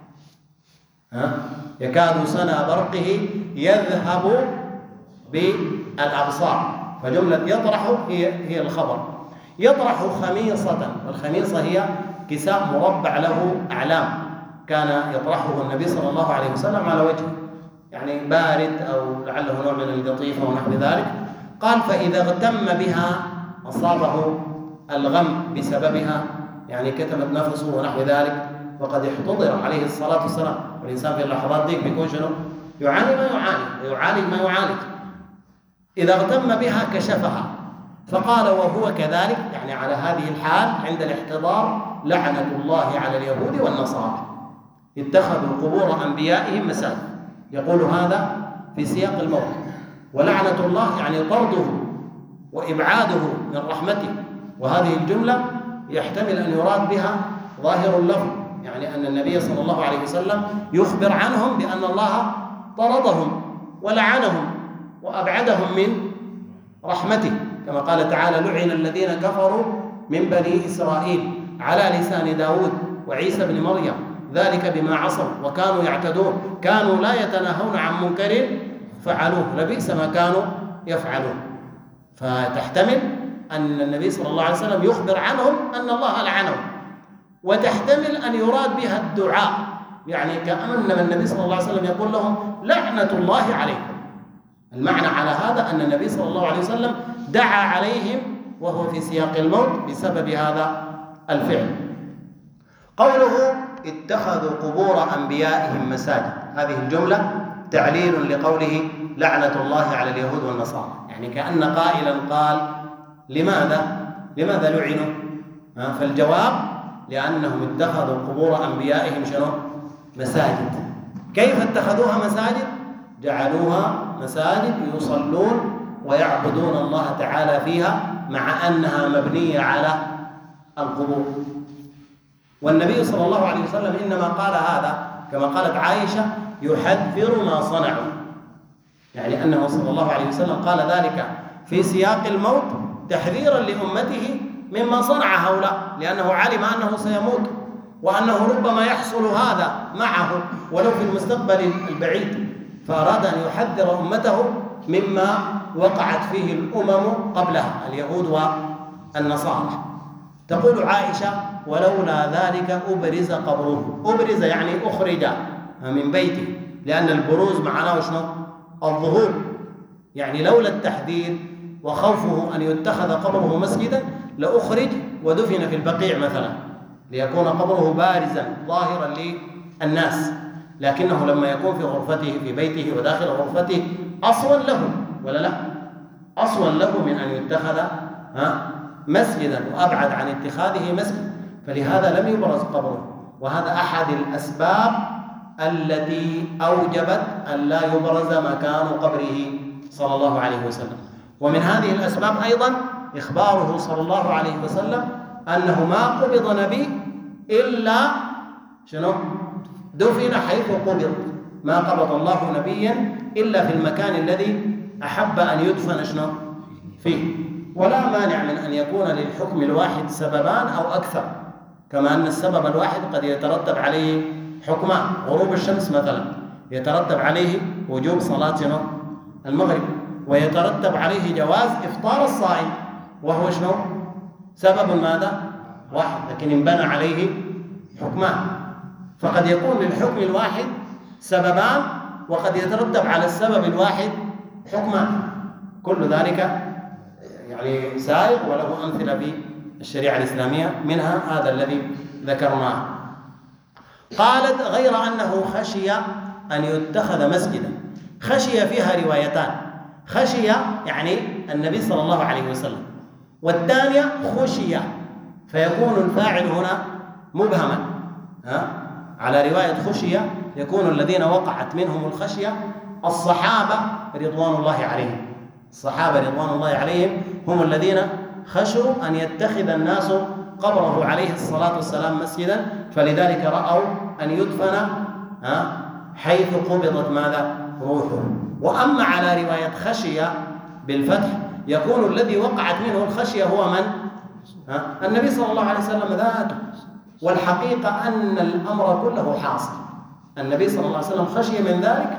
يكاد سنا برقه يذهب بالأبصار، فجملة يطرح هي الخبر. يطرح خميصة، والخميصة هي كساء مربع له أعلام كان يطرحه النبي صلى الله عليه وسلم على وجهه، يعني بارد أو لعله نوع من القطيفة ونحو ذلك. قال: فإذا اغتم بها أصابه الغم بسببها، يعني كتمت نفسه ونحو ذلك، وقد احتضر عليه الصلاة والسلام. والإنسان في اللحظات دي بيكون يعاني ما يعاني ويعالج ما يعالج. إذا اغتم بها كشفها. فقال: وهو كذلك، يعني على هذه الحال عند الاحتضار: لعنة الله على اليهود والنصارى اتخذوا قبور أنبيائهم مساجد. يقول هذا في سياق الموت. ولعنة الله يعني طرده وإبعاده من رحمته. وهذه الجملة يحتمل أن يراد بها ظاهر اللفظ، يعني أن النبي صلى الله عليه وسلم يخبر عنهم بأن الله طردهم ولعنهم وأبعدهم من رحمته، كما قال تعالى: لعن الذين كفروا من بني إسرائيل على لسان داود وعيسى بن مريم ذلك بما عصوا وكانوا يعتدون كانوا لا يتناهون عن منكر فعلوه لبئس ما كانوا يفعلون. فتحتمل أن النبي صلى الله عليه وسلم يخبر عنهم أن الله لعنهم، وتحتمل أن يراد بها الدعاء، يعني كأن النبي صلى الله عليه وسلم يقول لهم: لعنة الله عليكم. المعنى على هذا أن النبي صلى الله عليه وسلم دعا عليهم وهو في سياق الموت بسبب هذا الفعل. قوله اتخذوا قبور أنبيائهم مساجد، هذه الجملة تعليل لقوله لعنة الله على اليهود والنصارى، يعني كأن قائلا قال لماذا لعنوا؟ فالجواب لأنهم اتخذوا قبور أنبيائهم شنو؟ مساجد. كيف اتخذوها مساجد؟ جعلوها مساجد يصلون ويعبدون الله تعالى فيها مع أنها مبنية على القبور. والنبي صلى الله عليه وسلم إنما قال هذا كما قالت عائشة يحذر ما صنعوا، يعني أنه صلى الله عليه وسلم قال ذلك في سياق الموت تحذيرا لأمته مما صنع هؤلاء، لأنه علم أنه سيموت وأنه ربما يحصل هذا معه ولو في المستقبل البعيد، فأراد أن يحذر أمته مما وقعت فيه الأمم قبلها اليهود والنصارى. تقول عائشة ولولا ذلك أبرز قبره. أبرز يعني أخرج من بيته، لأن البروز معناه شنو؟ الظهور، يعني لولا التحذير وخوفه أن يتخذ قبره مسجدا لأخرج ودفن في البقيع مثلا ليكون قبره بارزا ظاهرا للناس، لكنه لما يكون في غرفته في بيته وداخل غرفته أصون له ولا لا؟ أصون له من أن يتخذ مسجدا وأبعد عن اتخاذه مسجد، فلهذا لم يبرز قبره. وهذا أحد الأسباب التي أوجبت أن لا يبرز مكان قبره صلى الله عليه وسلم. ومن هذه الأسباب أيضا إخباره صلى الله عليه وسلم أنه ما قبض نبي إلا شنو؟ دفن حيث قبض. ما قبض الله نبيا إلا في المكان الذي أحب أن يدفن شنو؟ فيه. ولا مانع من أن يكون للحكم الواحد سببان أو أكثر، كما أن السبب الواحد قد يترتب عليه حكمان. غروب الشمس مثلا يترتب عليه وجوب صلاة شنو؟ المغرب، ويترتب عليه جواز إفطار الصائم، وهو شنو؟ سبب ماذا؟ واحد، لكن انبنى عليه حكمان. فقد يكون للحكم الواحد سببان وقد يترتب على السبب الواحد حكمان، كل ذلك يعني سائغ وله أمثلة في الشريعة الإسلامية، منها هذا الذي ذكرناه. قالت غير أنه خشي أن يتخذ مسجدا. خشي فيها روايتان، خشي يعني النبي صلى الله عليه وسلم، والثانية خشي، فيكون الفاعل هنا مبهما. على رواية خشي يكون الذين وقعت منهم الخشية الصحابة رضوان الله عليهم. الصحابة رضوان الله عليهم هم الذين خشوا أن يتخذ الناس قبره عليه الصلاة والسلام مسجدا، فلذلك رأوا أن يدفن حيث قبضت ماذا؟ روحه. وأما على رواية خشية بالفتح يكون الذي وقعت منه الخشية هو من؟ النبي صلى الله عليه وسلم ذاته. والحقيقة أن الأمر كله حاصل، النبي صلى الله عليه وسلم خشي من ذلك،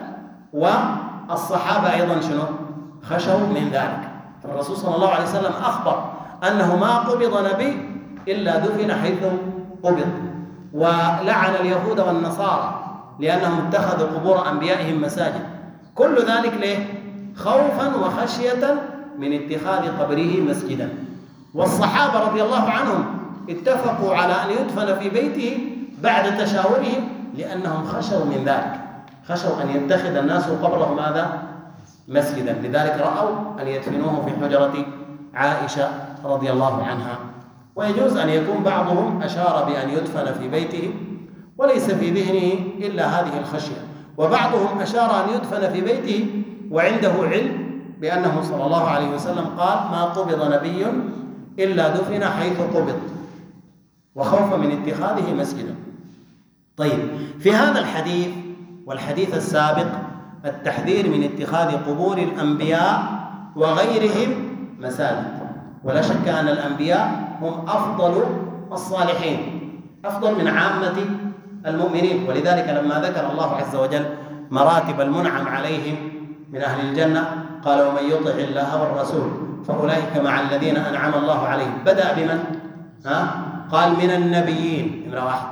والصحابة أيضا شنو؟ خشوا من ذلك. فالرسول صلى الله عليه وسلم أخبر أنه ما قبض نبي إلا دفن حيث قبض، ولعن اليهود والنصارى لأنهم اتخذوا قبور أنبيائهم مساجد. كل ذلك ليه؟ خوفا وخشية من اتخاذ قبره مسجدا. والصحابة رضي الله عنهم اتفقوا على أن يدفن في بيته بعد تشاورهم لأنهم خشوا من ذلك، خشوا أن يتخذ الناس قبره ماذا؟ مسجدا، لذلك رأوا أن يدفنوه في حجرة عائشة رضي الله عنها. ويجوز أن يكون بعضهم أشار بأن يدفن في بيته وليس في ذهنه إلا هذه الخشية، وبعضهم أشار أن يدفن في بيته وعنده علم بأنه صلى الله عليه وسلم قال ما قبض نبي إلا دفن حيث قبض، وخوف من اتخاذه مسجدا. طيب، في هذا الحديث والحديث السابق التحذير من اتخاذ قبور الأنبياء وغيرهم مساجد، ولا شك أن الأنبياء هم أفضل الصالحين، أفضل من عامة المؤمنين. ولذلك لما ذكر الله عز وجل مراتب المنعم عليهم من أهل الجنة قال ومن يطع الله والرسول فأولئك مع الذين أنعم الله عليهم. بدأ بمن؟ قال من النبيين نمرة 1،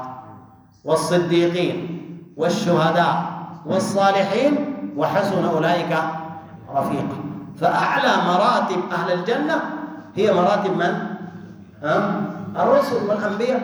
والصديقين والشهداء والصالحين وحسن أولئك رفيقا. فأعلى مراتب أهل الجنة هي مراتب من؟ الرسل والأنبياء.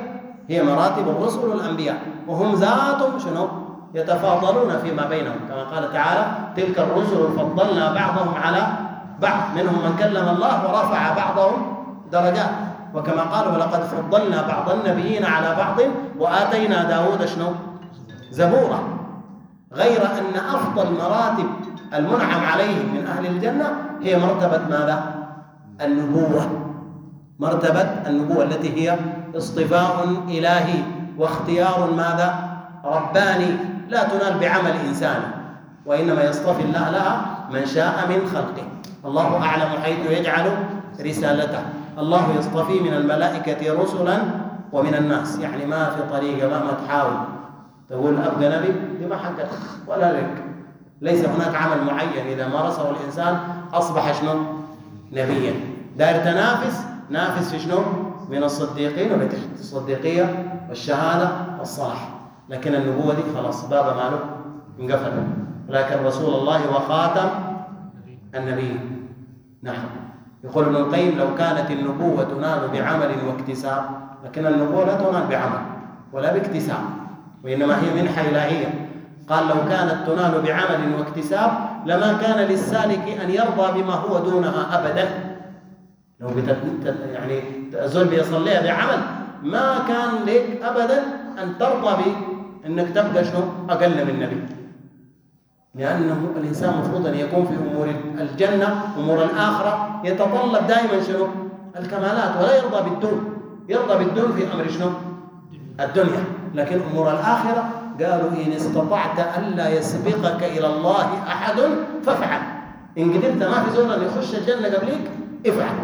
هي مراتب الرسل والأنبياء، وهم ذاتهم شنو؟ يتفاضلون فيما بينهم، كما قال تعالى: تلك الرسل فضلنا بعضهم على بعض، منهم من كلم الله ورفع بعضهم درجات، وكما قال: ولقد فضلنا بعض النبيين على بعض وآتينا داود شنو؟ زبورا. غير أن أفضل مراتب المنعم عليهم من أهل الجنة هي مرتبة ماذا؟ النبوة. مرتبة النبوة التي هي اصطفاء إلهي واختيار ماذا؟ رباني، لا تنال بعمل إنساني، وإنما يصطفي الله لها من شاء من خلقه. الله أعلم حيث يجعل رسالته. الله يصطفي من الملائكة رسلا ومن الناس، يعني ما في طريقة مهما تحاول تقول أبقى نبي، دي ما حقك ولا لك. ليس هناك عمل معين إذا مارسه الإنسان أصبح شنو؟ نبيا. داير تنافس، نافس في شنو؟ من الصديقين والتي تحت الصديقية والشهادة والصلاح. لكن النبوة دي خلاص بابا ماله انقفل. لكن رسول الله وخاتم النبي. نعم. يقول ابن القيم: لو كانت النبوة تنال بعمل واكتساب، لكن النبوة لا تنال بعمل ولا باكتساب، وإنما هي منحة إلهية. قال: لو كانت تنال بعمل واكتساب لما كان للسالك أن يرضى بما هو دونها أبدا. لو يعني الزول بيصليها بعمل، ما كان لك أبدا أن ترضى بأنك تبقى شنو؟ أقل من النبي. لأنه الإنسان مفروض أن يكون في أمور الجنة، أمور الآخرة، يتطلب دائما شنو؟ الكمالات، ولا يرضى بالدون. يرضى بالدون في أمر شنو؟ الدنيا. لكن أمور الآخرة قالوا: إن استطعت ألا يسبقك إلى الله أحد فافعل. إن قدرت ما في زول أن يخش الجنة قبليك افعل.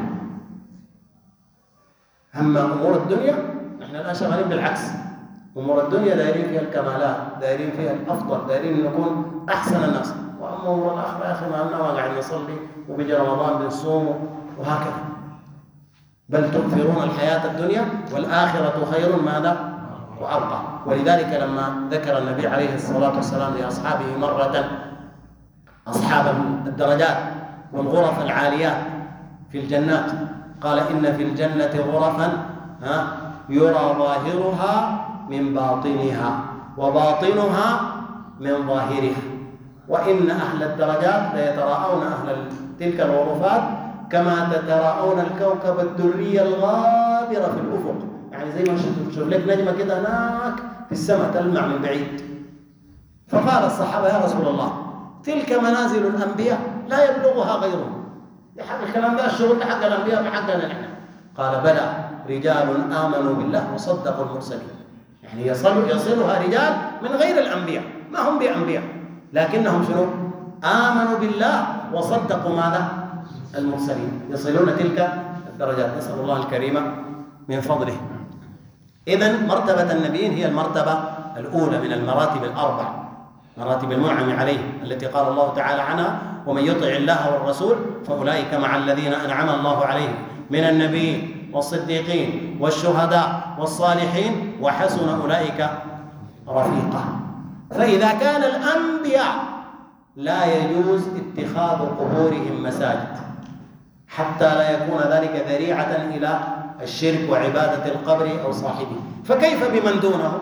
أما أمور الدنيا نحن الآن شغالين بالعكس. أمور الدنيا دايرين فيها الكمالات، دايرين فيها الأفضل، دايرين نكون أحسن الناس. وأما أمور الآخرة يا أخي ما قاعد نصلي وبيجي رمضان بنصوم وهكذا. بل تؤثرون الحياة الدنيا والآخرة خير ماذا؟ وأبقى. ولذلك لما ذكر النبي عليه الصلاة والسلام لأصحابه مرة أصحاب الدرجات والغرف العاليات في الجنات، قال: إن في الجنة غرفا يرى ظاهرها من باطنها وباطنها من ظاهرها، وإن أهل الدرجات ليتراءون أهل تلك الغرفات كما تتراءون الكوكب الدري الغابر في الأفق. يعني زي ما تشوف لك نجمة كده هناك في السماء تلمع من بعيد. فقال الصحابة: يا رسول الله، تلك منازل الأنبياء لا يبلغها غيرهم. يحق الكلام ده الشغل حق الأنبياء بحقنا نحن. قال: بلى، رجال آمنوا بالله وصدقوا المرسلين. يعني يصلها رجال من غير الأنبياء، ما هم بأنبياء، لكنهم شنو؟ آمنوا بالله وصدقوا ماذا؟ المرسلين، يصلون تلك الدرجات. نسأل الله الكريم من فضله. إذن مرتبة النبيين هي المرتبة الأولى من المراتب الأربع، مراتب المنعم عليه، التي قال الله تعالى عنها: ومن يطع الله والرسول فأولئك مع الذين أنعم الله عليهم من النبيين والصديقين والشهداء والصالحين وحسن أولئك رفيقا. فإذا كان الأنبياء لا يجوز اتخاذ قبورهم مساجد حتى لا يكون ذلك ذريعة إلى الشرك وعبادة القبر أو صاحبه، فكيف بمن دونه؟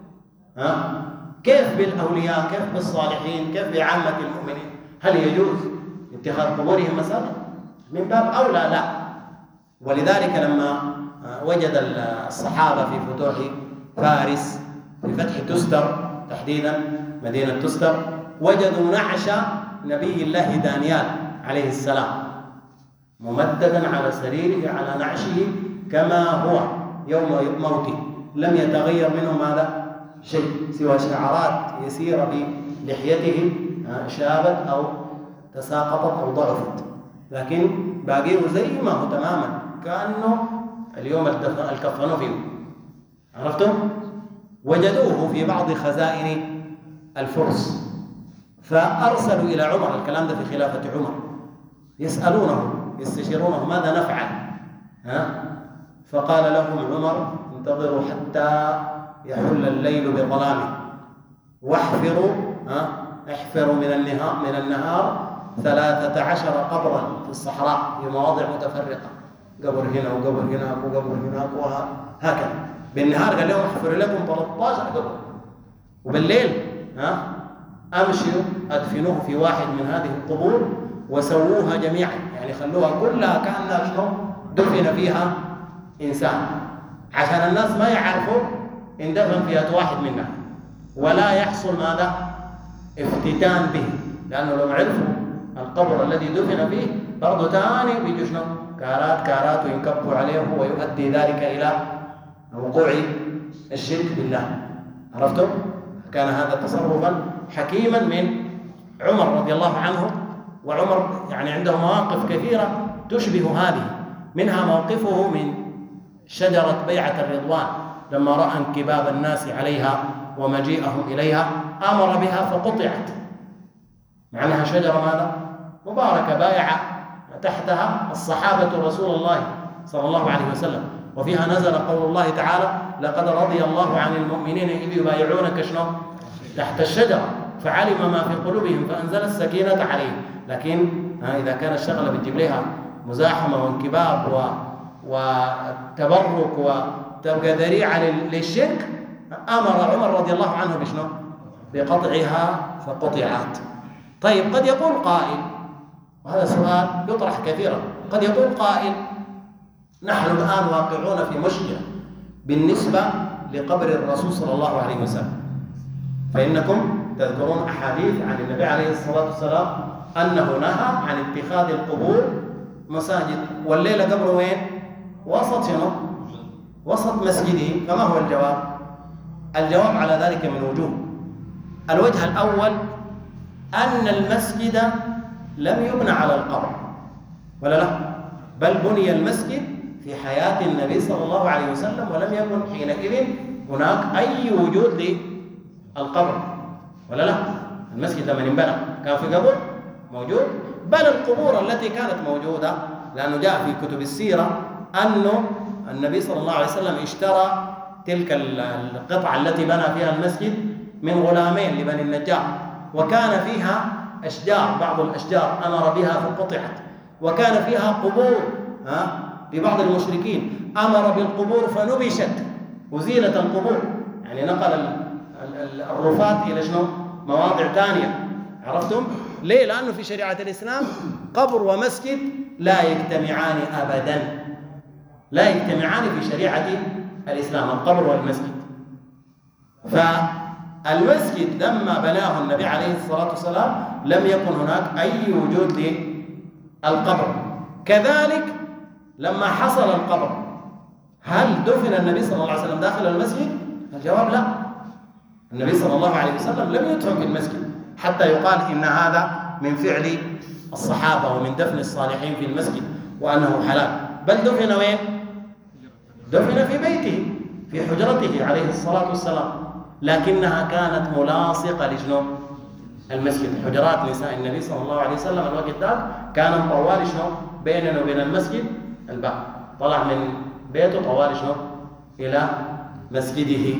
كيف بالأولياء؟ كيف بالصالحين؟ كيف بعامة المؤمنين؟ هل يجوز اتخاذ قبورهم مساجد؟ من باب أولى لا. ولذلك لما وجد الصحابة في فتوح فارس في فتح تستر تحديدا مدينة تستر، وجدوا نعش نبي الله دانيال عليه السلام ممددا على سريره على نعشه كما هو يوم موته، لم يتغير منه ماذا؟ شيء، سوى شعرات يسيرة في لحيته شابت أو تساقطت أو ضعفت، لكن باقيه زي ما هو تماما، كأنه اليوم الكفن فيه. عرفتم؟ وجدوه في بعض خزائن الفرس، فأرسلوا إلى عمر، الكلام ده في خلافة عمر، يسألونه يستشيرونه ماذا نفعل؟ فقال لهم عمر: انتظروا حتى يحل الليل بظلامه، واحفروا احفروا من النهار 13 قبرا في الصحراء في مواضع متفرقة، قبر هنا وقبر هناك وقبر هناك وهكذا، بالنهار قال لهم احفروا لكم 13 قبر، وبالليل امشوا ادفنوه في واحد من هذه القبور وسووها جميعا، يعني خلوها كلها كانها شنو دفن فيها انسان، عشان الناس ما يعرفوا اندفن فيها واحد منها ولا يحصل ماذا افتتان به، لانه لو عرفوا القبر الذي دفن فيه برضه ثاني بيجوا شنو كارات وينكبوا عليه ويؤدي ذلك الى وقوع الشرك بالله. عرفتم؟ كان هذا تصرفا حكيما من عمر رضي الله عنه، وعمر يعني عنده مواقف كثيرة تشبه هذه، منها موقفه من شجرة بيعة الرضوان لما رأى انكباب الناس عليها ومجيئهم إليها أمر بها فقطعت، مع أنها شجرة ماذا؟ مباركة بايعة تحتها الصحابة رسول الله صلى الله عليه وسلم، وفيها نزل قول الله تعالى لقد رضي الله عن المؤمنين إذ يبايعونك شنو تحت الشجرة فعلم ما في قلوبهم فأنزل السكينة عليهم. لكن إذا كان الشغلة بتجيب لها مزاحمة وانكباب وتبرك وتبقى ذريعة للشرك، أمر عمر رضي الله عنه بشنو بقطعها فقطعت. طيب قد يقول قائل، وهذا سؤال يطرح كثيرا، قد يقول قائل نحن الآن واقعون في مشكلة بالنسبة لقبر الرسول صلى الله عليه وسلم، فإنكم تذكرون أحاديث عن النبي عليه الصلاة والسلام أنه نهى عن اتخاذ القبور مساجد، والليلة قبره وين؟ وسط شنو؟ وسط مسجده. فما هو الجواب؟ الجواب على ذلك من وجوه. الوجه الأول أن المسجد لم يبنى على القبر، ولا لا؟ بل بني المسجد في حياة النبي صلى الله عليه وسلم، ولم يكن حينئذ هناك أي وجود للقبر، ولا لا؟ المسجد لما انبنى كان في قبر موجود، بل القبور التي كانت موجودة، لأنه جاء في كتب السيرة أنه النبي صلى الله عليه وسلم اشترى تلك القطعة التي بنى فيها المسجد من غلامين لبني النجار، وكان فيها أشجار، بعض الأشجار أمر بها فقطعت، وكان فيها قبور لبعض المشركين أمر بالقبور فنبشت وزيلت القبور، يعني نقل الرفات إلى شنو؟ مواضع ثانية. عرفتم؟ ليه؟ لأنه في شريعة الإسلام قبر ومسجد لا يجتمعان أبدا، لا يجتمعان في شريعة الإسلام، القبر والمسجد. فالمسجد لما بناه النبي عليه الصلاة والسلام لم يكن هناك أي وجود للقبر. كذلك لما حصل القبر هل دفن النبي صلى الله عليه وسلم داخل المسجد؟ الجواب لا، النبي صلى الله عليه وسلم لم يدفن في المسجد حتى يقال إن هذا من فعل الصحابة ومن دفن الصالحين في المسجد وأنه حلال، بل دفن وين؟ دفن في بيته في حجرته عليه الصلاة والسلام، لكنها كانت ملاصقة لشنو؟ المسجد. حجرات نساء النبي صلى الله عليه وسلم الوقت ذاك كان طوال شنو؟ بيننا وبين المسجد الباب، طلع من بيته طوال شنو؟ إلى مسجده،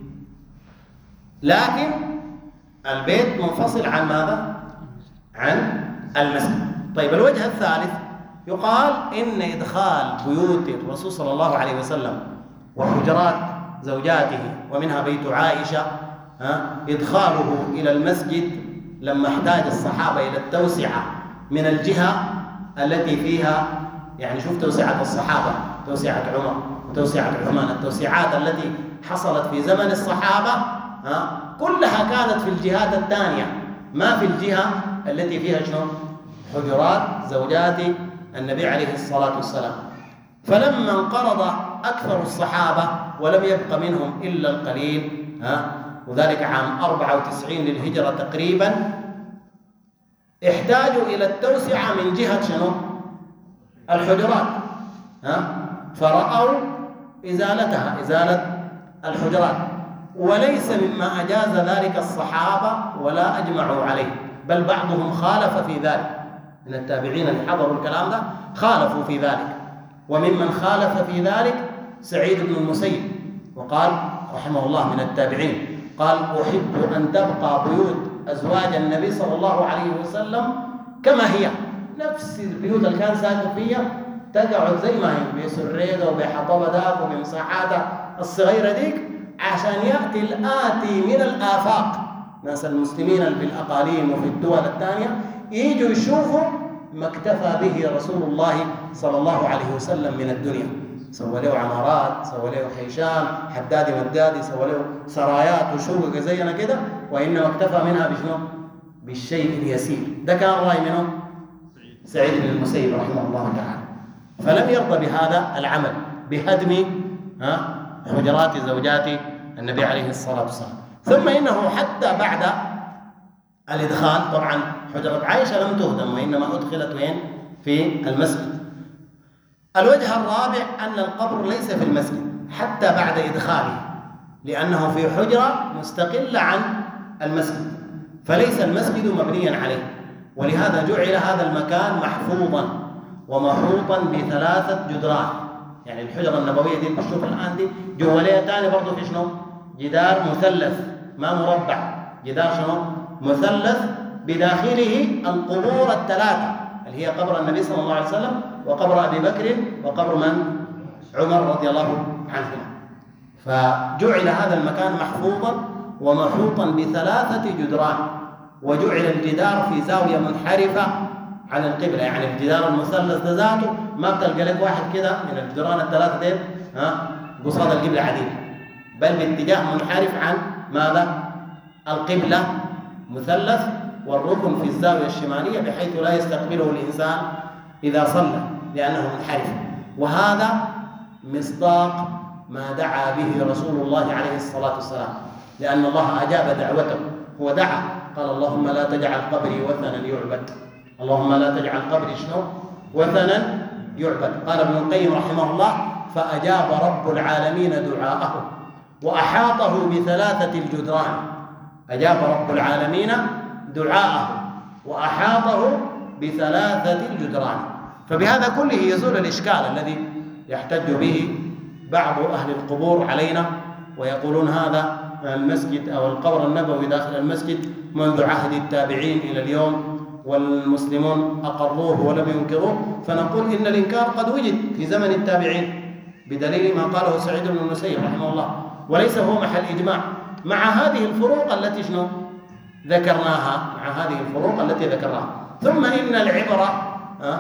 لكن البيت منفصل عن ماذا؟ عن المسجد. طيب الوجه الثالث يقال إن إدخال بيوت الرسول صلى الله عليه وسلم وحجرات زوجاته ومنها بيت عائشة إدخاله إلى المسجد لما احتاج الصحابة إلى التوسعة من الجهة التي فيها، يعني شوف توسعة الصحابة، توسعة عمر وتوسعة عثمان، التوسعات التي حصلت في زمن الصحابة كلها كانت في الجهات الثانية، ما في الجهة التي فيها شنو؟ حجرات زوجات النبي عليه الصلاة والسلام. فلما انقرض أكثر الصحابة ولم يبق منهم إلا القليل، وذلك عام 94 للهجرة تقريبا، احتاجوا إلى التوسعة من جهة شنو؟ الحجرات، فرأوا إزالتها، إزالة الحجرات، وليس مما أجاز ذلك الصحابة ولا أجمعوا عليه، بل بعضهم خالف في ذلك من التابعين اللي حضروا الكلام ده، خالفوا في ذلك. وممن خالف في ذلك سعيد بن المسيب، وقال رحمه الله من التابعين، قال أحب أن تبقى بيوت أزواج النبي صلى الله عليه وسلم كما هي، نفس البيوت اللي كان ساكن فيها تقعد زي ما هي بسريقة وبحطبة داك وبمساحاتها الصغيرة ديك، عشان يأتي الآتي من الآفاق، ناس المسلمين اللي بالأقاليم وفي الدول الثانية، يجوا يشوفوا ما اكتفى به رسول الله صلى الله عليه وسلم من الدنيا. سوى له عمارات، سوى له حيشان، حدادي مدادي، سوى له سرايات وشوق زينا كده، وإنما اكتفى منها بشنو؟ بالشيء اليسير. ده كان رأي منه سعيد بن المسيب رحمه الله تعالى. فلم يرضى بهذا العمل بهدم حجرات زوجات النبي عليه الصلاة والسلام. ثم إنه حتى بعد الإدخال، طبعا حجرة عائشة لم تهدم وإنما أدخلت وين؟ في المسجد. الوجه الرابع أن القبر ليس في المسجد حتى بعد إدخاله، لأنه في حجرة مستقلة عن المسجد، فليس المسجد مبنيا عليه، ولهذا جعل هذا المكان محفوظا ومحوطا ب3 جدران. يعني الحجرة النبوية دي بتشوف الآن دي جوا ليها تاني برضه في شنو؟ جدار مثلث، ما مربع، جدار شنو؟ مثلث، بداخله القبور ال3 اللي هي قبر النبي صلى الله عليه وسلم وقبر أبي بكر وقبر من؟ عمر رضي الله عنهما. فجعل هذا المكان محفوظا ومحوطا ب3 جدران، وجعل الجدار في زاوية منحرفة عن القبلة. يعني الجدار المثلث ده ذاته ما بتلقى لك واحد كده من الجدران ال3 ديل قصاد القبلة عديد، بل باتجاه منحرف عن ماذا؟ القبلة، مثلث، والركن في الزاوية الشمالية بحيث لا يستقبله الإنسان إذا صلى لأنه منحرف. وهذا مصداق ما دعا به رسول الله عليه الصلاة والسلام، لأن الله أجاب دعوته. هو دعا قال اللهم لا تجعل قبري وثنا يعبد، اللهم لا تجعل قبري شنو؟ وثنا يعبد. قال ابن القيم رحمه الله فأجاب رب العالمين دعاءه وأحاطه ب3 الجدران. أجاب رب العالمين دعاءه وأحاطه ب3 الجدران. فبهذا كله يزول الإشكال الذي يحتج به بعض أهل القبور علينا ويقولون هذا المسجد أو القبر النبوي داخل المسجد منذ عهد التابعين إلى اليوم، والمسلمون أقروه ولم ينكروه. فنقول إن الإنكار قد وجد في زمن التابعين بدليل ما قاله سعيد بن المسيب رحمه الله، وليس هو محل إجماع مع هذه الفروق التي شنو ذكرناها، مع هذه الفروق التي ذكرناها. ثم إن العبرة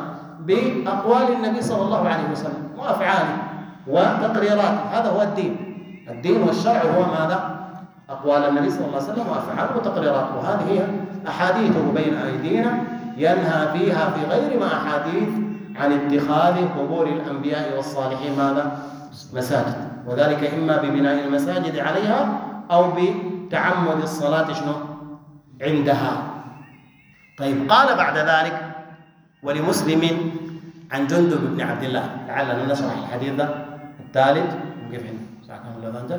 بأقوال النبي صلى الله عليه وسلم وأفعاله وتقريراته، هذا هو الدين. الدين والشرع هو ماذا؟ أقوال النبي صلى الله عليه وسلم وأفعاله وتقريراته، وهذه هي أحاديثه بين أيدينا ينهى فيها في غير ما أحاديث عن اتخاذ قبور الأنبياء والصالحين ماذا؟ مساجد، وذلك إما ببناء المساجد عليها أو بتعمد الصلاة شنو؟ عندها. طيب، قال بعد ذلك ولمسلم عن جندب بن عبد الله. لعلنا نشرح الحديث ده الثالث. وكيف عنده ساعة كم ولا ذا؟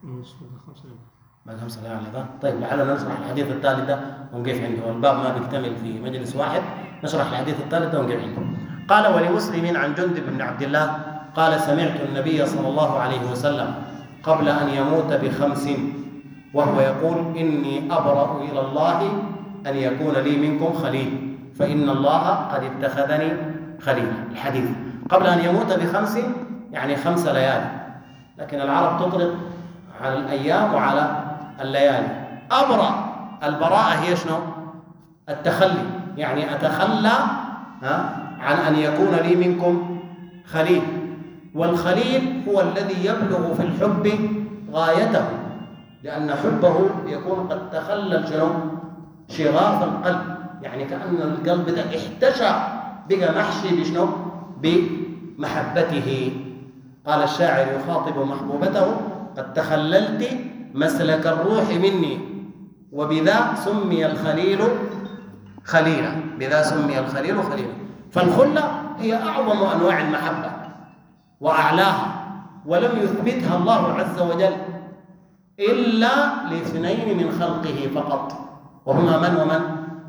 بعد 5 دقائق على ذا. طيب، لعلنا نشرح الحديث الثالث ده ونقف عنده، والباب ما بيكتمل في مجلس واحد. نشرح الحديث الثالث ده ونقف عنده. قال ولمسلم عن جندب بن عبد الله قال سمعت النبي صلى الله عليه وسلم قبل أن يموت ب5 وهو يقول إني أبرأ إلى الله أن يكون لي منكم خليل فإن الله قد اتخذني خليلا. الحديث قبل أن يموت ب5 يعني 5 ليالي، لكن العرب تطلق على الأيام وعلى الليالي. أبرأ، البراءة هي شنو؟ التخلي، يعني أتخلى عن أن يكون لي منكم خليل. والخليل هو الذي يبلغ في الحب غايته، لأن حبه يكون قد تخلل شنو؟ شغاف القلب، يعني كأن القلب ده احتشى بقى محشي بشنو؟ بمحبته. قال الشاعر يخاطب محبوبته قد تخللت مسلك الروح مني وبذا سمي الخليل خليلا، بذا سمي الخليل خليلا. فالخلة هي أعظم أنواع المحبة وأعلاها، ولم يثبتها الله عز وجل إلا ل2 من خلقه فقط، وهما من ومن؟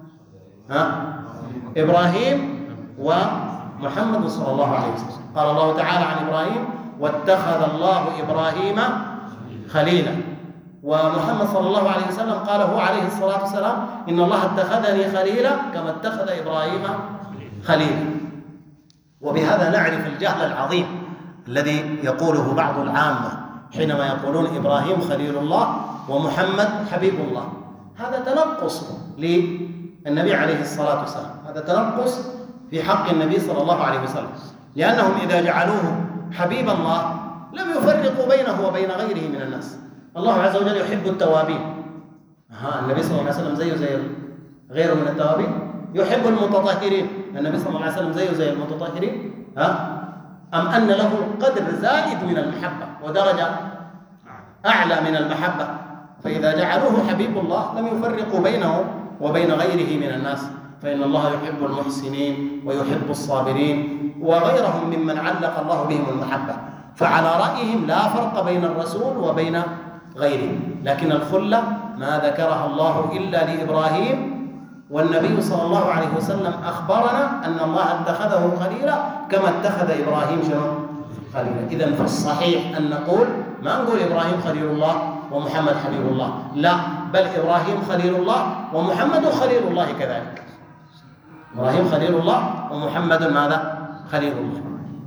إبراهيم ومحمد صلى الله عليه وسلم. قال الله تعالى عن إبراهيم واتخذ الله إبراهيم خليلا، ومحمد صلى الله عليه وسلم قال هو عليه الصلاة والسلام إن الله اتخذني خليلا كما اتخذ إبراهيم خليلا. وبهذا نعرف الجهل العظيم الذي يقوله بعض العامة حينما يقولون إبراهيم خليل الله ومحمد حبيب الله. هذا تنقص للنبي عليه الصلاة والسلام، هذا تنقص في حق النبي صلى الله عليه وسلم، لأنهم إذا جعلوه حبيب الله لم يفرقوا بينه وبين غيره من الناس. الله عز وجل يحب التوابين، النبي صلى الله عليه وسلم زيه زي غيره من التوابين. يحب المتطهرين، النبي صلى الله عليه وسلم زيه زي المتطهرين. أم أن له قدر زائد من المحبة ودرجة أعلى من المحبة، فإذا جعلوه حبيب الله لم يفرقوا بينه وبين غيره من الناس، فإن الله يحب المحسنين ويحب الصابرين وغيرهم ممن علق الله بهم المحبة. فعلى رأيهم لا فرق بين الرسول وبين غيره، لكن الخلة ما ذكرها الله إلا لإبراهيم، والنبي صلى الله عليه وسلم أخبرنا أن الله اتخذه خليلا كما اتخذ إبراهيم شنو؟ خليلا. إذن فالصحيح أن نقول ما نقول إبراهيم خليل الله ومحمد حبيب الله، لا، بل إبراهيم خليل الله ومحمد خليل الله كذلك. إبراهيم خليل الله ومحمد ماذا؟ خليل الله.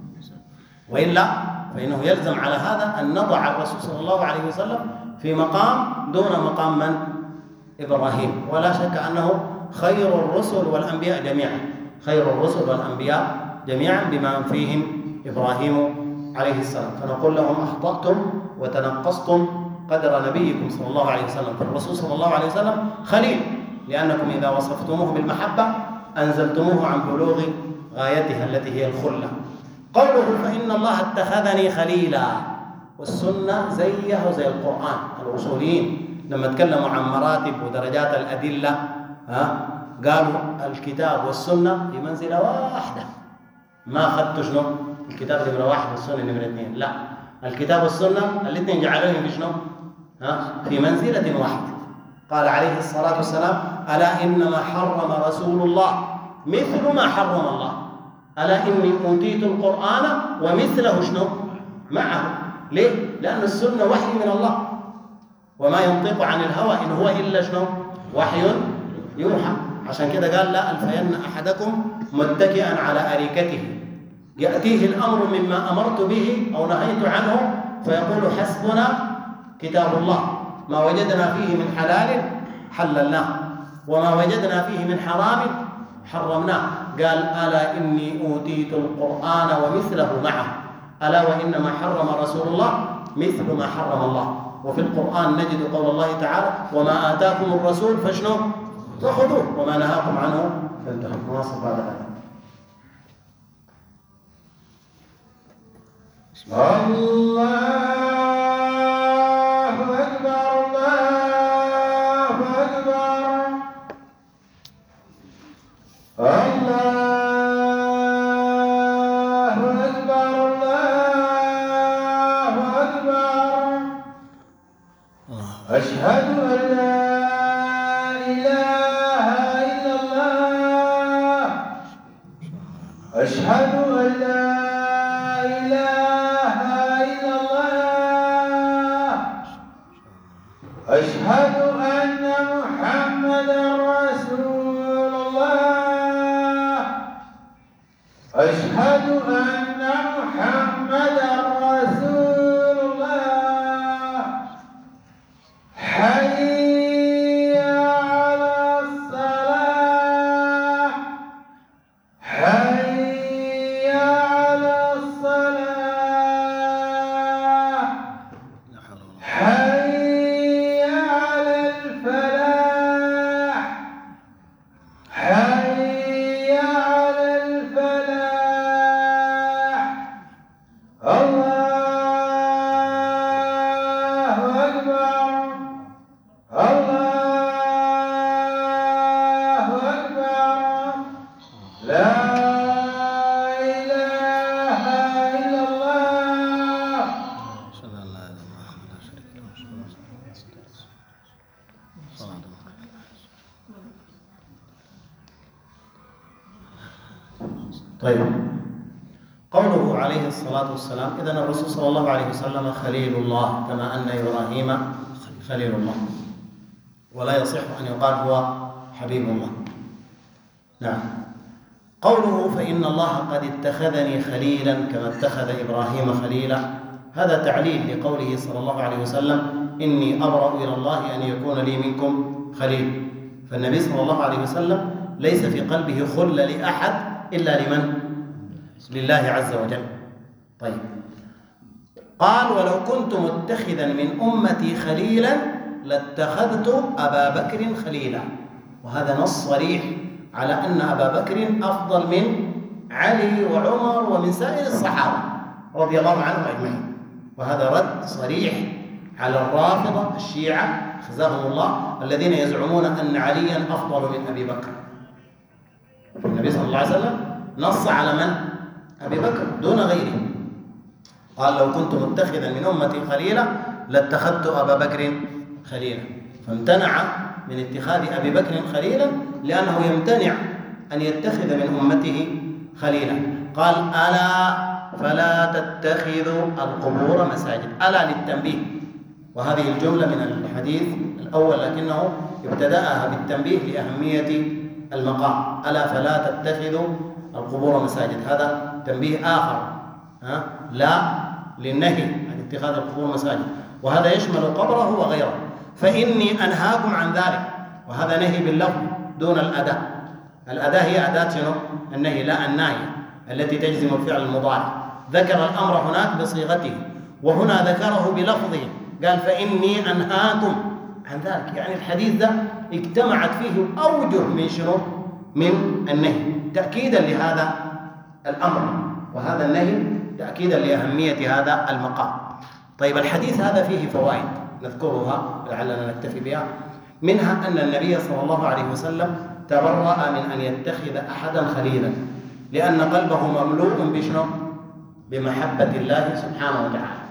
وإلا فإنه يلزم على هذا أن نضع الرسول صلى الله عليه وسلم في مقام دون مقام من؟ إبراهيم. ولا شك أنه خير الرسل والأنبياء جميعا، خير الرسل والأنبياء جميعا بما فيهم إبراهيم عليه السلام. فنقول لهم أخطأتم وتنقصتم قدر نبيكم صلى الله عليه وسلم. فالرسول صلى الله عليه وسلم خليل، لأنكم إذا وصفتموه بالمحبة أنزلتموه عن بلوغ غايتها التي هي الخلة. قوله فإن الله اتخذني خليلا، والسنة زيه زي القرآن. الأصوليين لما تكلموا عن مراتب ودرجات الأدلة قالوا الكتاب والسنة في منزلة واحدة، ما أخذت شنو؟ الكتاب نمرة 1 والسنة نمرة 2، لا، الكتاب والسنة الاثنين جعلوهم في شنو؟ في منزلة واحدة. قال عليه الصلاة والسلام ألا إنما حرم رسول الله مثل ما حرم الله، ألا إني أوتيت القرآن ومثله شنو؟ معه. ليه؟ لأن السنة وحي من الله، وما ينطق عن الهوى إن هو إلا شنو؟ وحي يوحى. عشان كده قال لا ألفين أحدكم متكئا على أريكته يأتيه الأمر مما أمرت به أو نهيت عنه فيقول حسبنا كتاب الله، ما وجدنا فيه من حلال حللناه وما وجدنا فيه من حرام حرمناه. قال ألا إني أوتيت القرآن ومثله معه، ألا وإنما حرم رسول الله مثل ما حرم الله. وفي القرآن نجد قول الله تعالى وما آتاكم الرسول فاشنوا فخذوه وما نهاكم عنه فانتهوا. نواصل بعد هذا. الله أكبر الله أكبر الله أكبر الله أكبر. أشهد أن لا إله إلا الله، أشهد أن لا إله إلا الله، أشهد أن محمدا رسول الله، أشهد أن محمدا رسول الله. حي على الصلاة، حي على الصلاة، حي على الفلاح، حي على الفلاح. الله أكبر الله أكبر. لا إله إلا الله. طيب، قوله عليه الصلاة والسلام إذن الرسول صلى الله عليه وسلم خليل الله كما أن إبراهيم خليل الله، ولا يصح أن يقال هو حبيب الله. نعم. قوله فإن الله قد اتخذني خليلا كما اتخذ إبراهيم خليلا، هذا تعليل لقوله صلى الله عليه وسلم إني أبرأ إلى الله أن يكون لي منكم خليل. فالنبي صلى الله عليه وسلم ليس في قلبه خل لأحد إلا لمن؟ لله عز وجل. طيب، قال ولو كنت متخذا من أمتي خليلا لاتخذت أبا بكر خليلا، وهذا نص صريح على أن أبا بكر أفضل من علي وعمر ومن سائر الصحابة رضي الله عنهم أجمعين. وهذا رد صريح على الرافضة الشيعة خزاهم الله الذين يزعمون أن عليا أفضل من أبي بكر. النبي صلى الله عليه وسلم نص على من؟ أبي بكر دون غيره. قال لو كنت متخذا من أمتي خليلا لاتخذت أبا بكر خليلا، فامتنع من اتخاذ أبي بكر خليلا لأنه يمتنع أن يتخذ من أمته خليلا. قال ألا فلا تتخذوا القبور مساجد، ألا للتنبيه، وهذه الجملة من الحديث الأول لكنه ابتدأها بالتنبيه لأهمية المقام. ألا فلا تتخذوا القبور مساجد، هذا تنبيه آخر لا للنهي عن اتخاذ القبور مساجد، وهذا يشمل قبره وغيره. فإني أنهاكم عن ذلك، وهذا نهي باللفظ دون الأداة. الأداة هي أداة شنو؟ النهي، لا النهي التي تجزم الفعل المضارع. ذكر الأمر هناك بصيغته وهنا ذكره بلفظه، قال فإني أنهاكم عن ذلك، يعني الحديث ده اجتمعت فيه أوجه من شنو؟ من النهي، تأكيدا لهذا الأمر، وهذا النهي تأكيدا لأهمية هذا المقام. طيب، الحديث هذا فيه فوائد نذكرها لعلنا نكتفي بها. منها أن النبي صلى الله عليه وسلم تبرأ من أن يتخذ أحدا خليلا، لأن قلبه مملوء بشنو؟ بمحبة الله سبحانه وتعالى.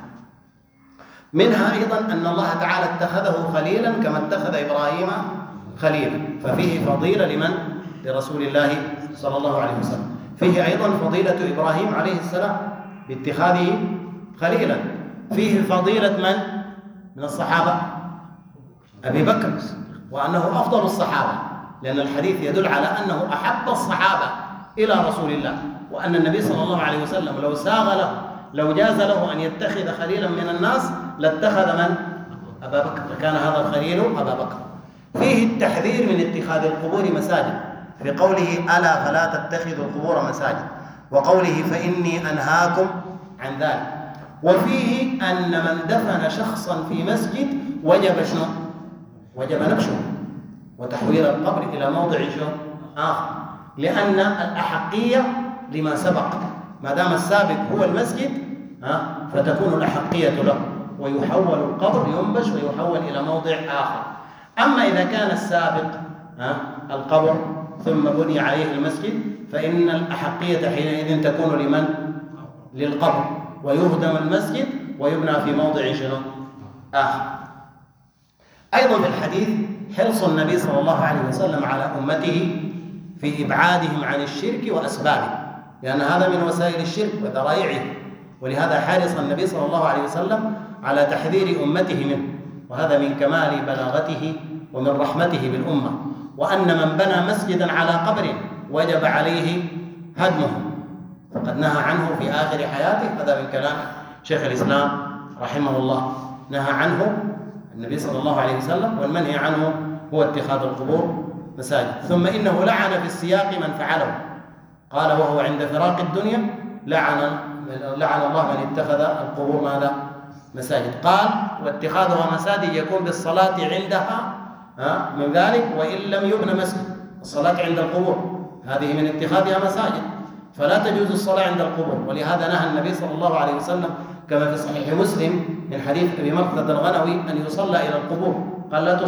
منها أيضا أن الله تعالى اتخذه خليلا كما اتخذ إبراهيم خليلا، ففيه فضيلة لمن؟ لرسول الله صلى الله عليه وسلم. فيه أيضا فضيلة إبراهيم عليه السلام باتخاذه خليلا. فيه فضيلة من؟ من الصحابة أبي بكر، وأنه أفضل الصحابة، لأن الحديث يدل على أنه أحب الصحابة إلى رسول الله، وأن النبي صلى الله عليه وسلم لو ساغ له، لو جاز له أن يتخذ خليلا من الناس لاتخذ من؟ أبا بكر، فكان هذا الخليل أبا بكر. فيه التحذير من اتخاذ القبور مساجد في قوله ألا فلا تتخذوا القبور مساجد، وقوله فإني أنهاكم عن ذلك. وفيه أن من دفن شخصا في مسجد وجب شنو؟ وجب نبشه وتحويل القبر إلى موضع شنو؟ آخر، لأن الأحقية لما سبق، ما دام السابق هو المسجد فتكون الأحقية له، ويحول القبر، ينبش ويحول إلى موضع آخر. أما إذا كان السابق القبر ثم بني عليه المسجد فإن الأحقية حينئذ تكون لمن؟ للقبر، ويهدم المسجد ويبنى في موضع شنو؟ آخر. أيضا في الحديث حرص النبي صلى الله عليه وسلم على أمته في إبعادهم عن الشرك وأسبابه، لأن هذا من وسائل الشرك وذرائعه، ولهذا حرص النبي صلى الله عليه وسلم على تحذير أمته منه، وهذا من كمال بلاغته ومن رحمته بالأمة. وأن من بنى مسجدا على قبر وجب عليه هدمه، فقد نهى عنه في آخر حياته، هذا من كلام شيخ الإسلام رحمه الله، نهى عنه النبي صلى الله عليه وسلم، والمنهي عنه هو اتخاذ القبور مساجد. ثم إنه لعن في السياق من فعله، قال وهو عند فراق الدنيا لعن الله من اتخذ القبور ماذا؟ مساجد. قال واتخاذها مساجد يكون بالصلاة عندها من ذلك، وإن لم يبنى مسجد، الصلاة عند القبور هذه من اتخاذها مساجد، فلا تجوز الصلاة عند القبور. ولهذا نهى النبي صلى الله عليه وسلم كما في صحيح مسلم من حديث أبي مرثد الغنوي أن يصلى إلى القبور، قال لا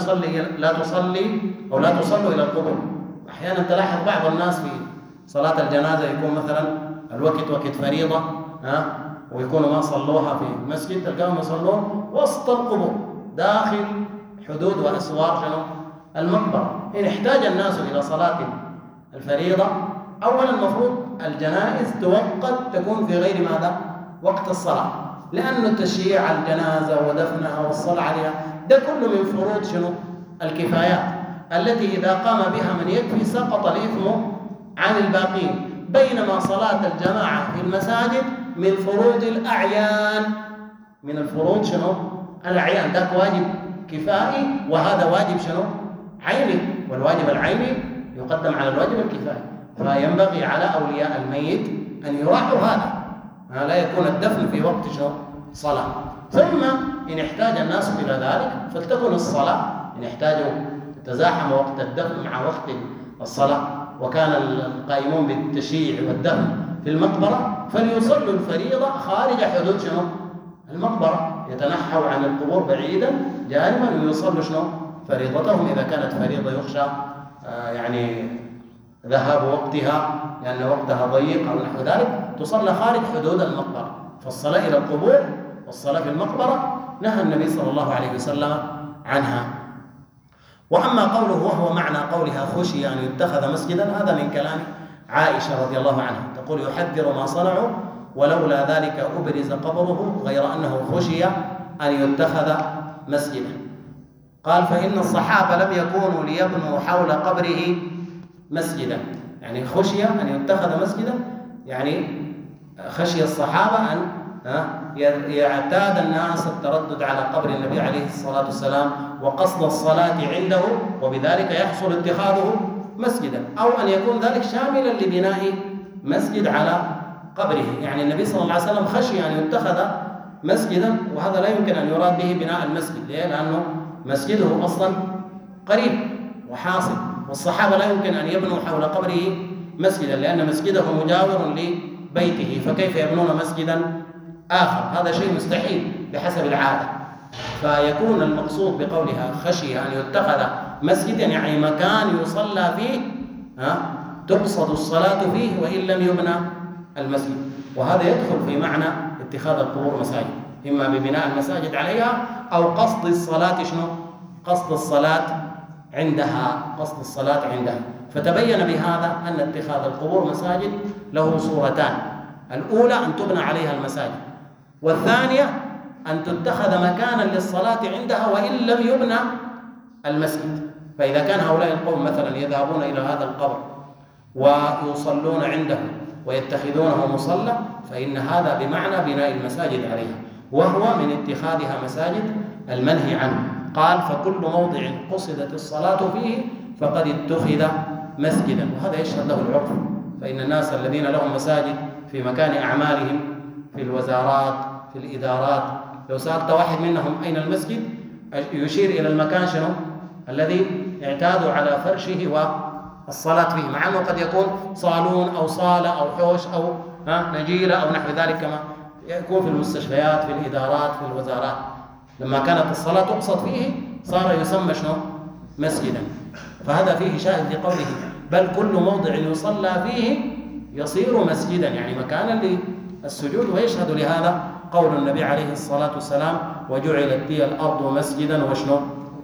تصلوا إلى القبور. أحيانا تلاحظ بعض الناس في صلاة الجنازة يكون مثلا الوقت وقت فريضة ويكونوا ما صلوها في المسجد، تلقاهم يصلون وسط القبور داخل حدود وأسوار المقبرة. إن احتاج الناس إلى صلاة الفريضة أولا المفروض الجنائز توقت تكون في غير ماذا؟ وقت الصلاة، لأن تشييع الجنازة ودفنها والصلاة عليها ده كله من فروض الكفايات التي إذا قام بها من يكفي سقط الإثم عن الباقين. بينما صلاة الجماعة في المساجد من فروض الأعيان، من الفروض شنو؟ الأعيان. ذاك واجب كفائي وهذا واجب شنو؟ عيني، والواجب العيني يقدم على الواجب الكفائي. فينبغي على أولياء الميت أن يراعوا هذا، لا يكون الدفن في وقت شنو؟ صلاة. ثم إن احتاج الناس إلى ذلك فلتكن الصلاة، إن احتاجوا تزاحم وقت الدفن مع وقت الصلاة وكان القائمون بالتشييع والدفن في المقبرة فليصلوا الفريضة خارج حدود شنو؟ المقبرة، يتنحوا عن القبور بعيدا جانبا ويصلوا شنو؟ فريضتهم إذا كانت فريضة يخشى يعني ذهاب وقتها لأن وقتها ضيق أو نحو ذلك، تصلى خارج حدود المقبرة. فالصلاة إلى القبور والصلاة في المقبرة نهى النبي صلى الله عليه وسلم عنها. وأما قوله وهو معنى قولها خشي أن يتخذ مسجدا، هذا من كلام عائشة رضي الله عنها، تقول يحذر ما صنعوا ولولا ذلك أبرز قبره غير أنه خشي أن يتخذ مسجدا. قال فإن الصحابة لم يكونوا ليبنوا حول قبره مسجدا، يعني خشي أن يتخذ مسجدا، يعني خشي الصحابة أن يعتاد الناس التردد على قبر النبي عليه الصلاة والسلام وقصد الصلاة عنده وبذلك يحصل اتخاذه مسجدا، أو أن يكون ذلك شاملا لبناء مسجد على قبره. يعني النبي صلى الله عليه وسلم خشي أن يتخذ مسجدا، وهذا لا يمكن أن يراد به بناء المسجد، لأنه مسجده أصلا قريب وحاصل، والصحابة لا يمكن أن يبنوا حول قبره مسجدا لأن مسجده مجاور لبيته، فكيف يبنون مسجدا آخر؟ هذا شيء مستحيل بحسب العادة. فيكون المقصود بقولها خشي أن يتخذ مسجدا يعني مكان يصلى فيه تقصد الصلاة فيه وإن لم يبنى المسجد، وهذا يدخل في معنى اتخاذ القبور مساجد، إما ببناء المساجد عليها أو قصد الصلاة شنو؟ قصد الصلاة عندها، قصد الصلاة عندها. فتبين بهذا أن اتخاذ القبور مساجد له صورتان، الأولى أن تبنى عليها المساجد، والثانية أن تتخذ مكانا للصلاة عندها وإن لم يبنى المسجد. فإذا كان هؤلاء القوم مثلا يذهبون إلى هذا القبر ويصلون عنده ويتخذونه مصلى فإن هذا بمعنى بناء المساجد عليها، وهو من اتخاذها مساجد المنهي عنه. قال فكل موضع قصدت الصلاة فيه فقد اتخذ مسجدا، وهذا يشهد له العرف، فإن الناس الذين لهم مساجد في مكان أعمالهم في الوزارات في الإدارات، لو سألت واحد منهم أين المسجد يشير إلى المكان شنو؟ الذي اعتادوا على فرشه والصلاة فيه، مع أنه قد يكون صالون أو صالة أو حوش أو نجيلة أو نحو ذلك كما يكون في المستشفيات في الإدارات في الوزارات. لما كانت الصلاة تقصد فيه صار يسمى شنو؟ مسجدا. فهذا فيه شاهد لقوله بل كل موضع يصلى فيه يصير مسجدا، يعني مكانا للسجود. ويشهد لهذا قول النبي عليه الصلاة والسلام وجعلت لي الأرض مسجدا وشنو؟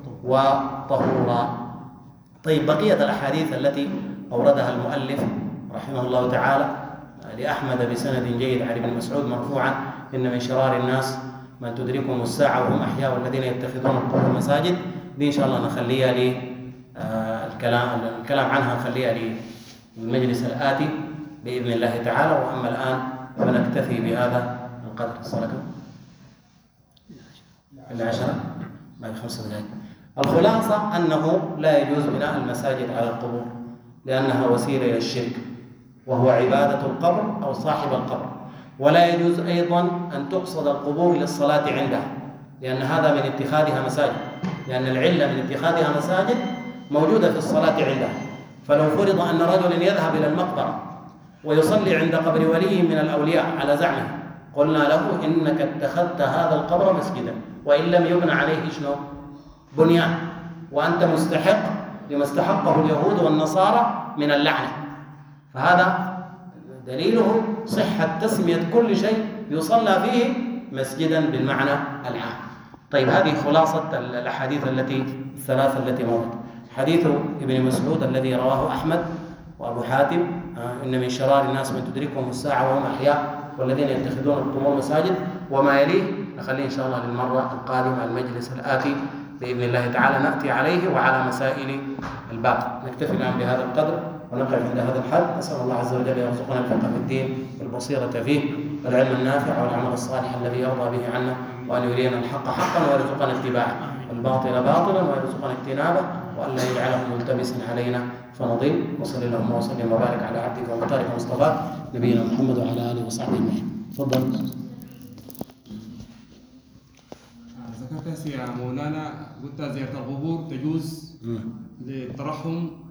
وطهورا. طيب بقية الأحاديث التي أوردها المؤلف رحمه الله تعالى لأحمد بسند جيد عن ابن مسعود مرفوعا إن من شرار الناس من تدركهم الساعة وهم أحياء والذين يتخذون القبور مساجد، دي إن شاء الله نخليها الكلام عنها نخليها للمجلس الآتي بإذن الله تعالى. وأما الآن فنكتفي بهذا القدر. الصلاة العشرة بعد 5 دقائق. الخلاصة أنه لا يجوز بناء المساجد على القبور لأنها وسيلة إلى الشرك وهو عبادة القبر أو صاحب القبر، ولا يجوز أيضا أن تقصد القبور للصلاة عندها لأن هذا من اتخاذها مساجد، لأن العلة من اتخاذها مساجد موجودة في الصلاة عندها. فلو فرض أن رجل يذهب إلى المقبرة ويصلي عند قبر ولي من الأولياء على زعمه قلنا له إنك اتخذت هذا القبر مسجدا وإن لم يبنى عليه شنو؟ بنيان، وأنت مستحق لما استحقه اليهود والنصارى من اللعنة. فهذا دليله صحة تسمية كل شيء يصلى فيه مسجدا بالمعنى العام. طيب هذه خلاصة الأحاديث الثلاثة التي مرت. حديث ابن مسعود الذي رواه أحمد وأبو حاتم إن من شرار الناس من تدركهم الساعة وهم أحياء والذين يتخذون القبور مساجد، وما يليه نخليه إن شاء الله للمرة القادمة المجلس الآتي بإذن الله تعالى نأتي عليه وعلى مسائل الباب. نكتفي الآن بهذا القدر. ونقف عند هذا الحد. نسأل الله عز وجل يرزقنا الفقه في الدين والبصيرة فيه والعلم النافع والعمل الصالح الذي يرضى به عنا، وأن يرينا الحق حقا ويرزقنا اتباعه والباطل باطلا ويرزقنا اجتنابه، وأن لا يجعله ملتبسا علينا فنضل. وصلى اللهم وسلم وبارك على عبدك ومختارك مصطفى نبينا محمد وعلى آله وصحبه أجمعين. تفضل. ذكرت يا مولانا قلت زيارة القبور تجوز للترحم